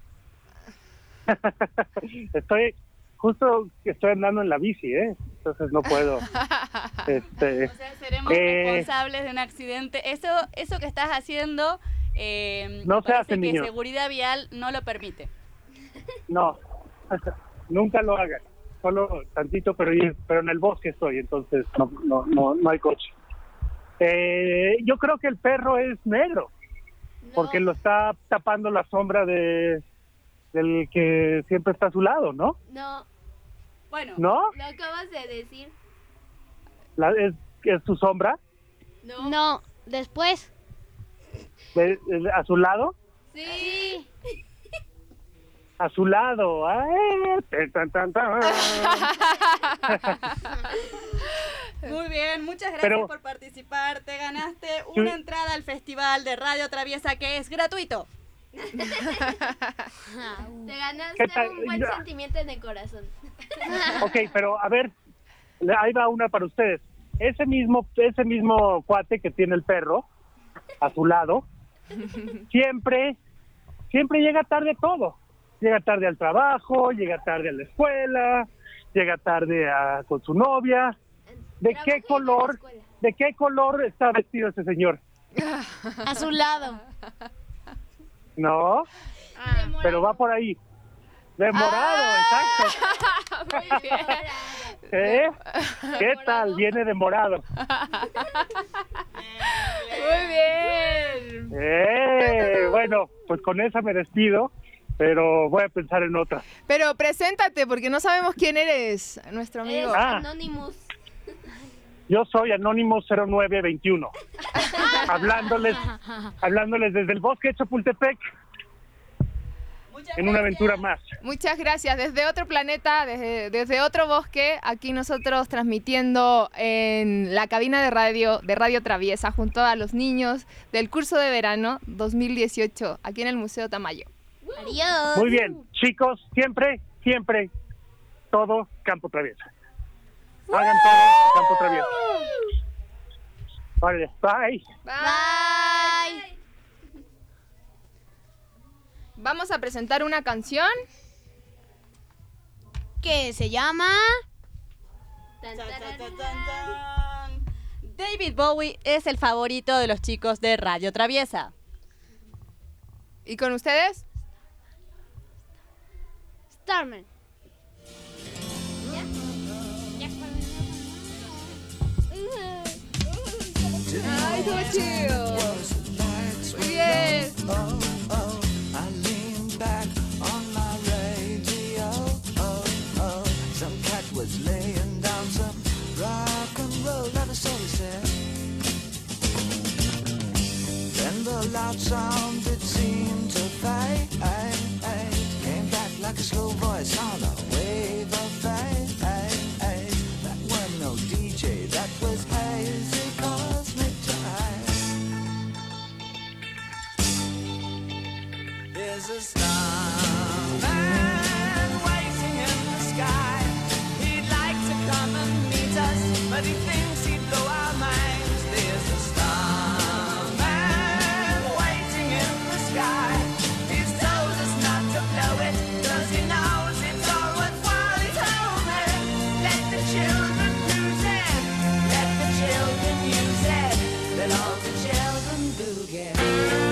Estoy... Justo estoy andando en la bici, ¿eh? Entonces no puedo... este... O sea, seremos eh, responsables de un accidente. Eso, eso que estás haciendo, eh, No me se hace, parece que niño. seguridad vial no lo permite. No, nunca lo hagan. Solo tantito, pero, pero en el bosque estoy, entonces no, no, no, no hay coche. Eh, yo creo que el perro es negro, porque lo está tapando la sombra de del que siempre está a su lado, ¿no? No. Bueno, ¿No? Lo acabas de decir. La, es, es su sombra No. No, después. de- de- a su lado, Sí. a su lado. ¡Ay! Tan, tan, tan. Muy bien, muchas gracias Pero- por participar. Te ganaste Sí. una entrada al festival de Radio Traviesa que es gratuito. Te ganaste ¿Qué tal? un buen Ya. sentimiento en el corazón. Ok, pero a ver, le- ahí va una para ustedes. Ese mismo, ese mismo cuate que tiene el perro a su lado, siempre, siempre llega tarde a todo. Llega tarde al trabajo, llega tarde a la escuela, llega tarde a- con su novia. ¿De qué color, de qué color está vestido ese señor? A su lado. No, pero va por ahí. De morado, exacto. Muy bien. ¿Eh? ¿Qué tal? Viene de morado. Muy bien. Eh, bueno, pues con esa me despido, pero voy a pensar en otra. Pero preséntate porque no sabemos quién eres, nuestro amigo. Eres Ah. Anonymous. Yo soy Anónimo cero nueve veintiuno, hablándoles, hablándoles desde el bosque de Chapultepec en una aventura más. Muchas gracias. Desde otro planeta, desde, desde otro bosque, aquí nosotros transmitiendo en la cabina de radio de Radio Traviesa junto a los niños del curso de verano dos mil dieciocho aquí en el Museo Tamayo. Adiós. Muy bien, chicos, siempre, siempre, todo Campo Traviesa. Hagan todo Campo Traviesa. Vale, bye. Bye. Vamos a presentar una canción. Que se llama... Tan, Tan, tan, tararán. tan, tan, tan. David Bowie es el favorito de los chicos de Radio Traviesa. ¿Y con ustedes? Starman. Ay, estuvo chido. oh, oh. I leaned back on my radio, oh, oh. Some cat was laying down some rock and roll, that is all he said. Then the loud sound it seemed to fade, came back like a slow voice on a wave of fade. That wasn't no D J, that was hazy cosmic jive. There's a starman waiting in the sky. He'd like to come and meet us, but he thinks he'd blow our minds. There's a starman waiting in the sky. He's told us not to blow it, 'cause he knows it's all worthwhile. He told me, let the children use it, let the children use it, let all the children boogie.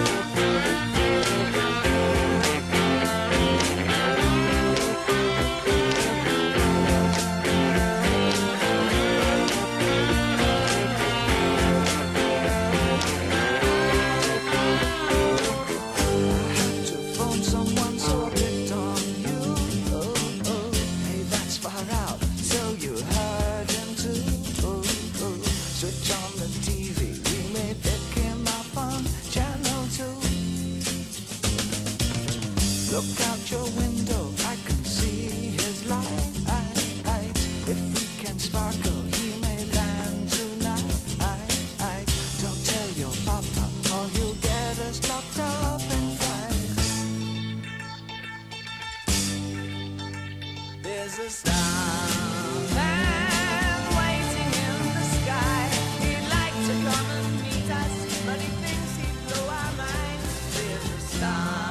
Look out your window, I can see his light. If we can sparkle, he may land tonight. Don't tell your papa, or he'll get us locked up in fights. There's a starman waiting in the sky. He'd like to come and meet us, but he thinks he'd blow our minds. There's a star.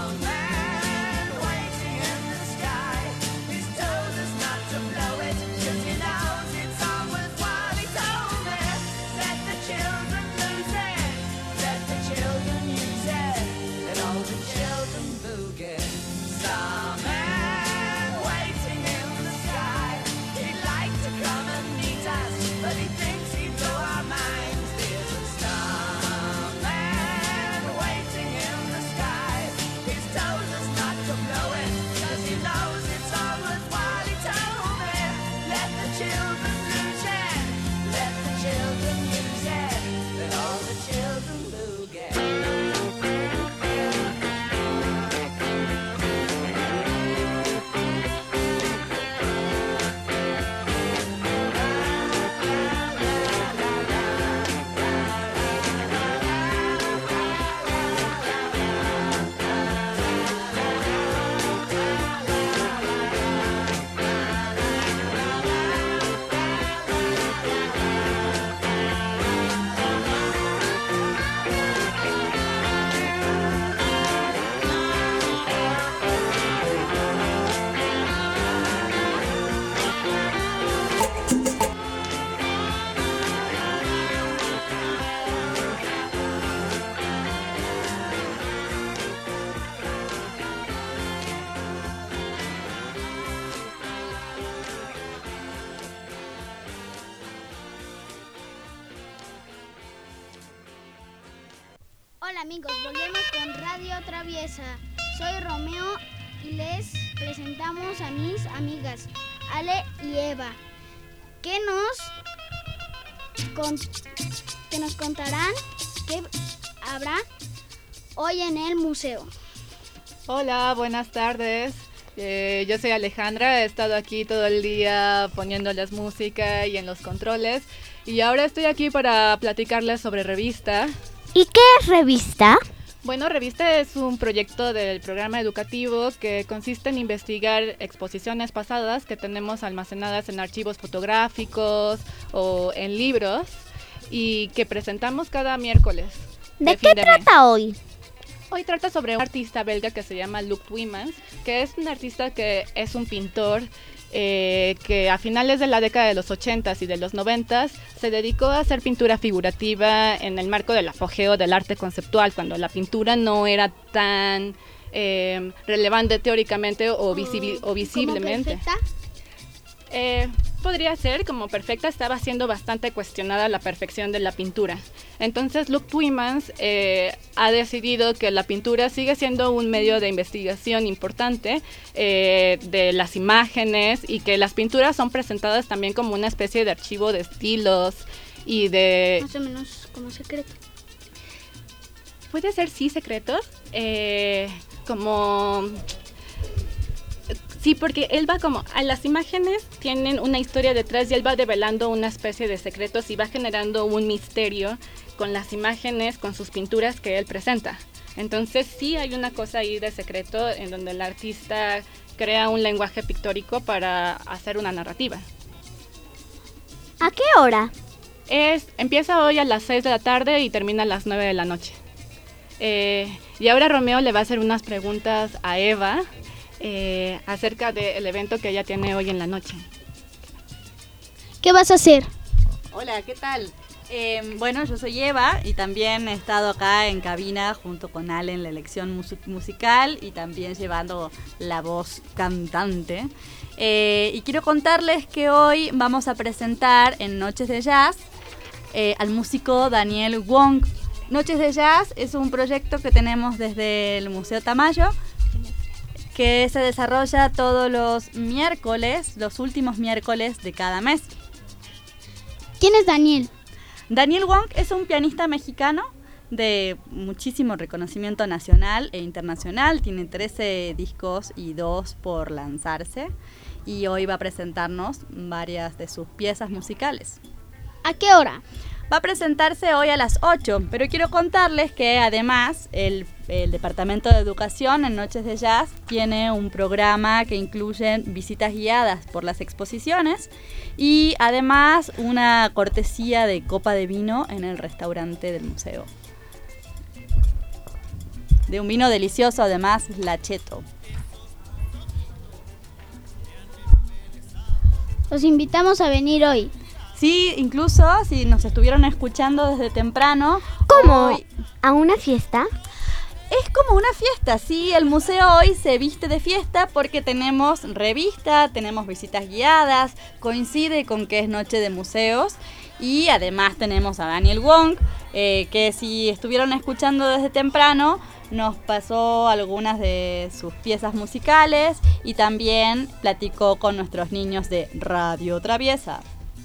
Hola amigos, volvemos con Radio Traviesa. Soy Romeo y les presentamos a mis amigas Ale y Eva, que nos, con, que nos contarán qué habrá hoy en el museo. Hola, buenas tardes. Eh, yo soy Alejandra, he estado aquí todo el día poniéndoles música y en los controles. Y ahora estoy aquí para platicarles sobre Revista. ¿Y qué es Revista? Bueno, Revista es un proyecto del programa educativo que consiste en investigar exposiciones pasadas que tenemos almacenadas en archivos fotográficos o en libros y que presentamos cada miércoles. ¿De, ¿De qué trata hoy? Hoy trata sobre un artista belga que se llama Luc Tuymans, que es un artista que es un pintor eh, que a finales de la década de los ochentas y de los noventas se dedicó a hacer pintura figurativa en el marco del apogeo del arte conceptual, cuando la pintura no era tan eh, relevante teóricamente o, visi- o visiblemente. ¿Como perfecta? Eh, podría ser, como perfecta, estaba siendo bastante cuestionada la perfección de la pintura. Entonces Luc Tuymans eh, ha decidido que la pintura sigue siendo un medio de investigación importante eh, de las imágenes, y que las pinturas son presentadas también como una especie de archivo de estilos y de... Más o menos como secreto. Puede ser, sí, secretos, eh, como... Sí, porque él va como, a las imágenes tienen una historia detrás y él va develando una especie de secretos y va generando un misterio con las imágenes, con sus pinturas que él presenta. Entonces sí hay una cosa ahí de secreto en donde el artista crea un lenguaje pictórico para hacer una narrativa. ¿A qué hora? Es, empieza hoy a las seis de la tarde y termina a las nueve de la noche. Eh, y ahora Romeo le va a hacer unas preguntas a Eva eh, acerca del evento que ella tiene hoy en la noche. ¿Qué vas a hacer? Hola, ¿qué tal? Eh, bueno, yo soy Eva y también he estado acá en cabina junto con Ale en la elección mus- musical y también llevando la voz cantante. Eh, y quiero contarles que hoy vamos a presentar en Noches de Jazz eh, al músico Daniel Wong. Noches de Jazz es un proyecto que tenemos desde el Museo Tamayo, que se desarrolla todos los miércoles, los últimos miércoles de cada mes. ¿Quién es Daniel? Daniel Wong es un pianista mexicano de muchísimo reconocimiento nacional e internacional. Tiene trece discos y dos por lanzarse. Y hoy va a presentarnos varias de sus piezas musicales. ¿A qué hora? Va a presentarse hoy a las ocho, pero quiero contarles que además el, el Departamento de Educación en Noches de Jazz tiene un programa que incluye visitas guiadas por las exposiciones y además una cortesía de copa de vino en el restaurante del museo. De un vino delicioso, además, Lacheto. Los invitamos a venir hoy. Sí, incluso si nos estuvieron escuchando desde temprano. ¿Cómo? Hoy... ¿A una fiesta? Es como una fiesta, sí. El museo hoy se viste de fiesta porque tenemos revista, tenemos visitas guiadas, coincide con que es noche de museos. Y además tenemos a Daniel Wong, eh, que si estuvieron escuchando desde temprano, nos pasó algunas de sus piezas musicales y también platicó con nuestros niños de Radio Traviesa.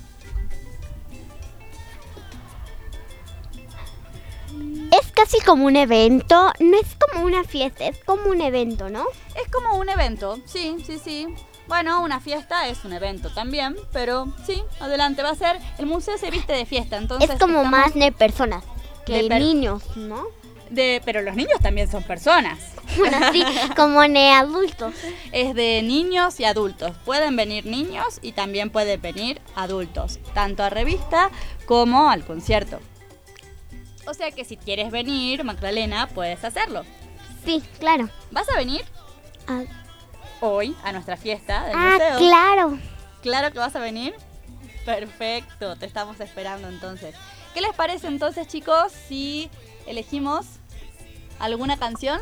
Es casi como un evento, no es como una fiesta, es como un evento, ¿no? Es como un evento, sí, sí, sí. Bueno, una fiesta es un evento también, pero sí, adelante, va a ser, el museo se viste de fiesta, entonces... Es como estamos más de personas que de per- niños, ¿no? De, pero los niños también son personas. Bueno, sí, como de adultos. Es de niños y adultos. Pueden venir niños y también pueden venir adultos, tanto a revista como al concierto. O sea que si quieres venir, Magdalena, puedes hacerlo. Sí, claro. ¿Vas a venir? Ah. Hoy a nuestra fiesta del Ah, museo. claro. ¿Claro que vas a venir? Perfecto, te estamos esperando entonces. ¿Qué les parece entonces, chicos, si elegimos alguna canción?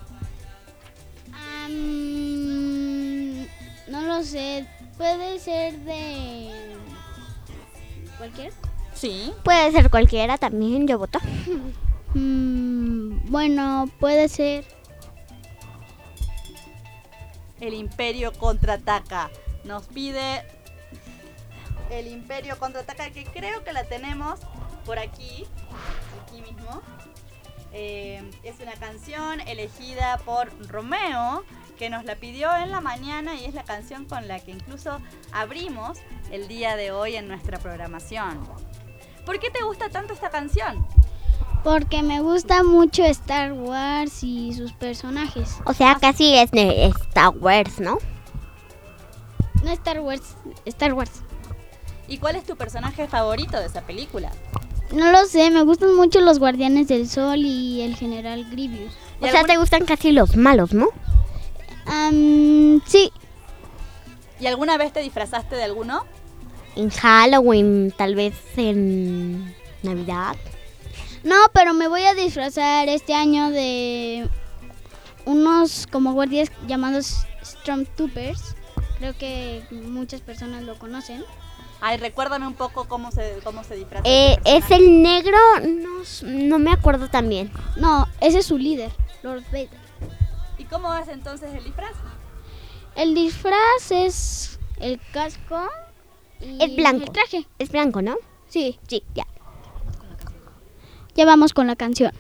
Um, no lo sé. Puede ser de... ¿cualquiera? Sí. Puede ser cualquiera también, yo voto. Mm, bueno, puede ser... El Imperio Contraataca. Nos pide El Imperio Contraataca, que creo que la tenemos por aquí, aquí mismo. Eh, es una canción elegida por Romeo, que nos la pidió en la mañana y es la canción con la que incluso abrimos el día de hoy en nuestra programación. ¿Por qué te gusta tanto esta canción? Porque me gusta mucho Star Wars y sus personajes. O sea, casi es de Star Wars, ¿no? No Star Wars, Star Wars. ¿Y cuál es tu personaje favorito de esa película? No lo sé, me gustan mucho los Guardianes del Sol y el General Grievous. O sea, te gustan casi los malos, ¿no? Um, sí. ¿Y alguna vez te disfrazaste de alguno? En Halloween, tal vez en Navidad. No, pero me voy a disfrazar este año de unos como guardias llamados Stormtroopers, Creo que muchas personas lo conocen. Ay, recuérdame un poco cómo se, cómo se disfraza. Eh, este es el negro, no, s- no me acuerdo tan bien. No, ese es su líder, Lord Vader. ¿Y cómo es entonces el disfraz? El disfraz es el casco y Es blanco. el traje. Es blanco, ¿no? Sí. Sí, ya. Ya vamos con la canción.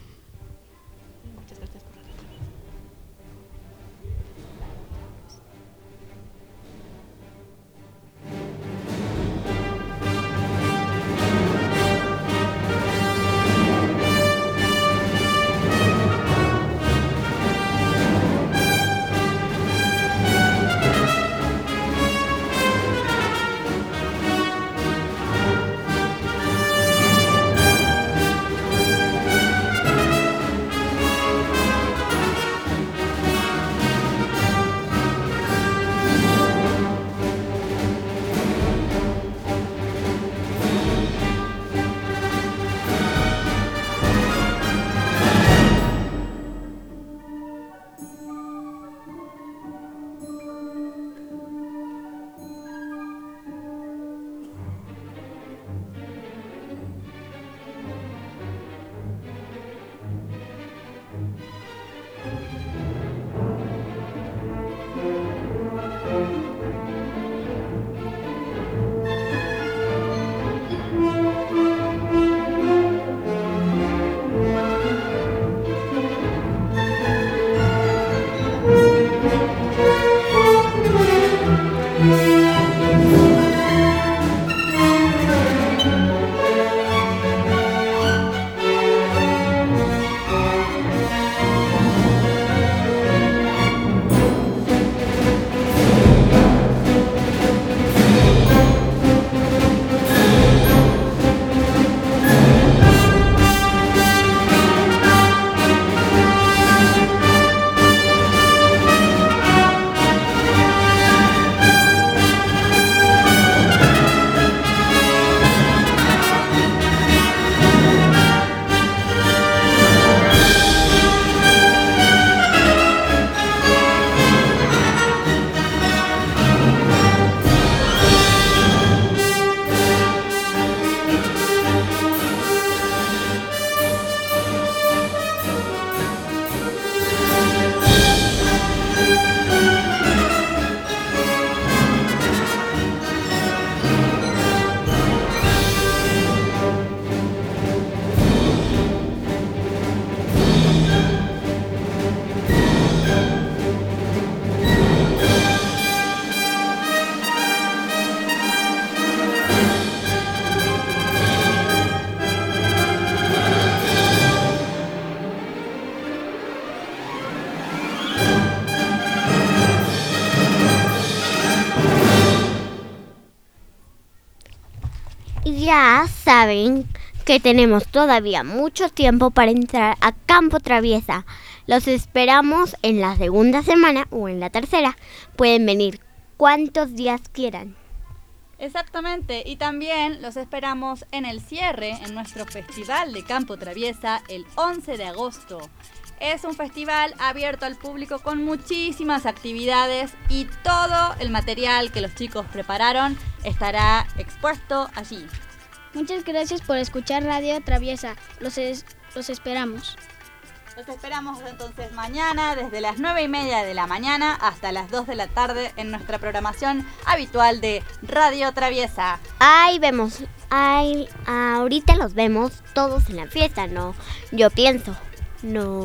Ya saben que tenemos todavía mucho tiempo para entrar a Campo Traviesa. Los esperamos en la segunda semana o en la tercera. Pueden venir cuantos días quieran. Exactamente, y también los esperamos en el cierre, en nuestro Festival de Campo Traviesa, el once de agosto. Es un festival abierto al público con muchísimas actividades y todo el material que los chicos prepararon estará expuesto allí. Muchas gracias por escuchar Radio Traviesa. Los, es- los esperamos. Los esperamos entonces mañana desde las nueve y media de la mañana hasta las dos de la tarde en nuestra programación habitual de Radio Traviesa. Ahí vemos, ahí, ahorita los vemos todos en la fiesta, ¿no? Yo pienso, no.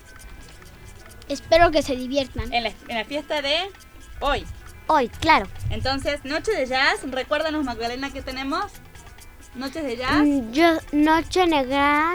Espero que se diviertan. En la, en la fiesta de hoy. Hoy, claro. Entonces, Noche de Jazz, recuérdanos Magdalena que tenemos. Noches de Jazz. Mm, Yo, Noche Negra,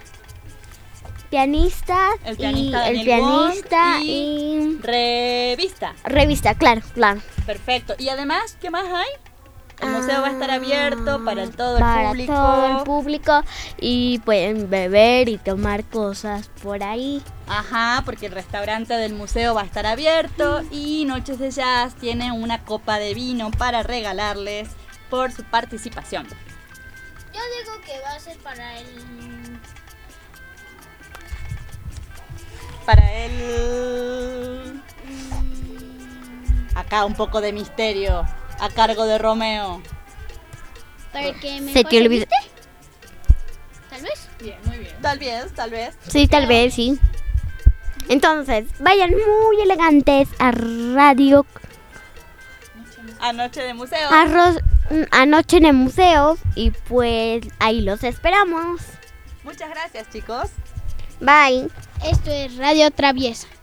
pianista, El pianista y el Daniel Wong pianista y y... Revista. Revista, claro, claro. Perfecto. Y además, ¿qué más hay? El museo va a estar abierto para el- todo el Para público. todo el público y pueden beber y tomar cosas por ahí. Ajá, porque el restaurante del museo va a estar abierto y Noches de Jazz tiene una copa de vino para regalarles por su participación. Yo digo que va a ser para el... Para el... ¿A acá un poco de misterio a cargo de Romeo. Para que me ¿Se te pase, olvidó? ¿viste? Tal vez. Bien, muy bien. Tal vez, tal vez. Sí, tal vez, sí. Entonces, vayan muy elegantes a Radio Anoche de museo. Arroz, Anoche en el Museo y pues ahí los esperamos. Muchas gracias, chicos. Bye. Esto es Radio Traviesa.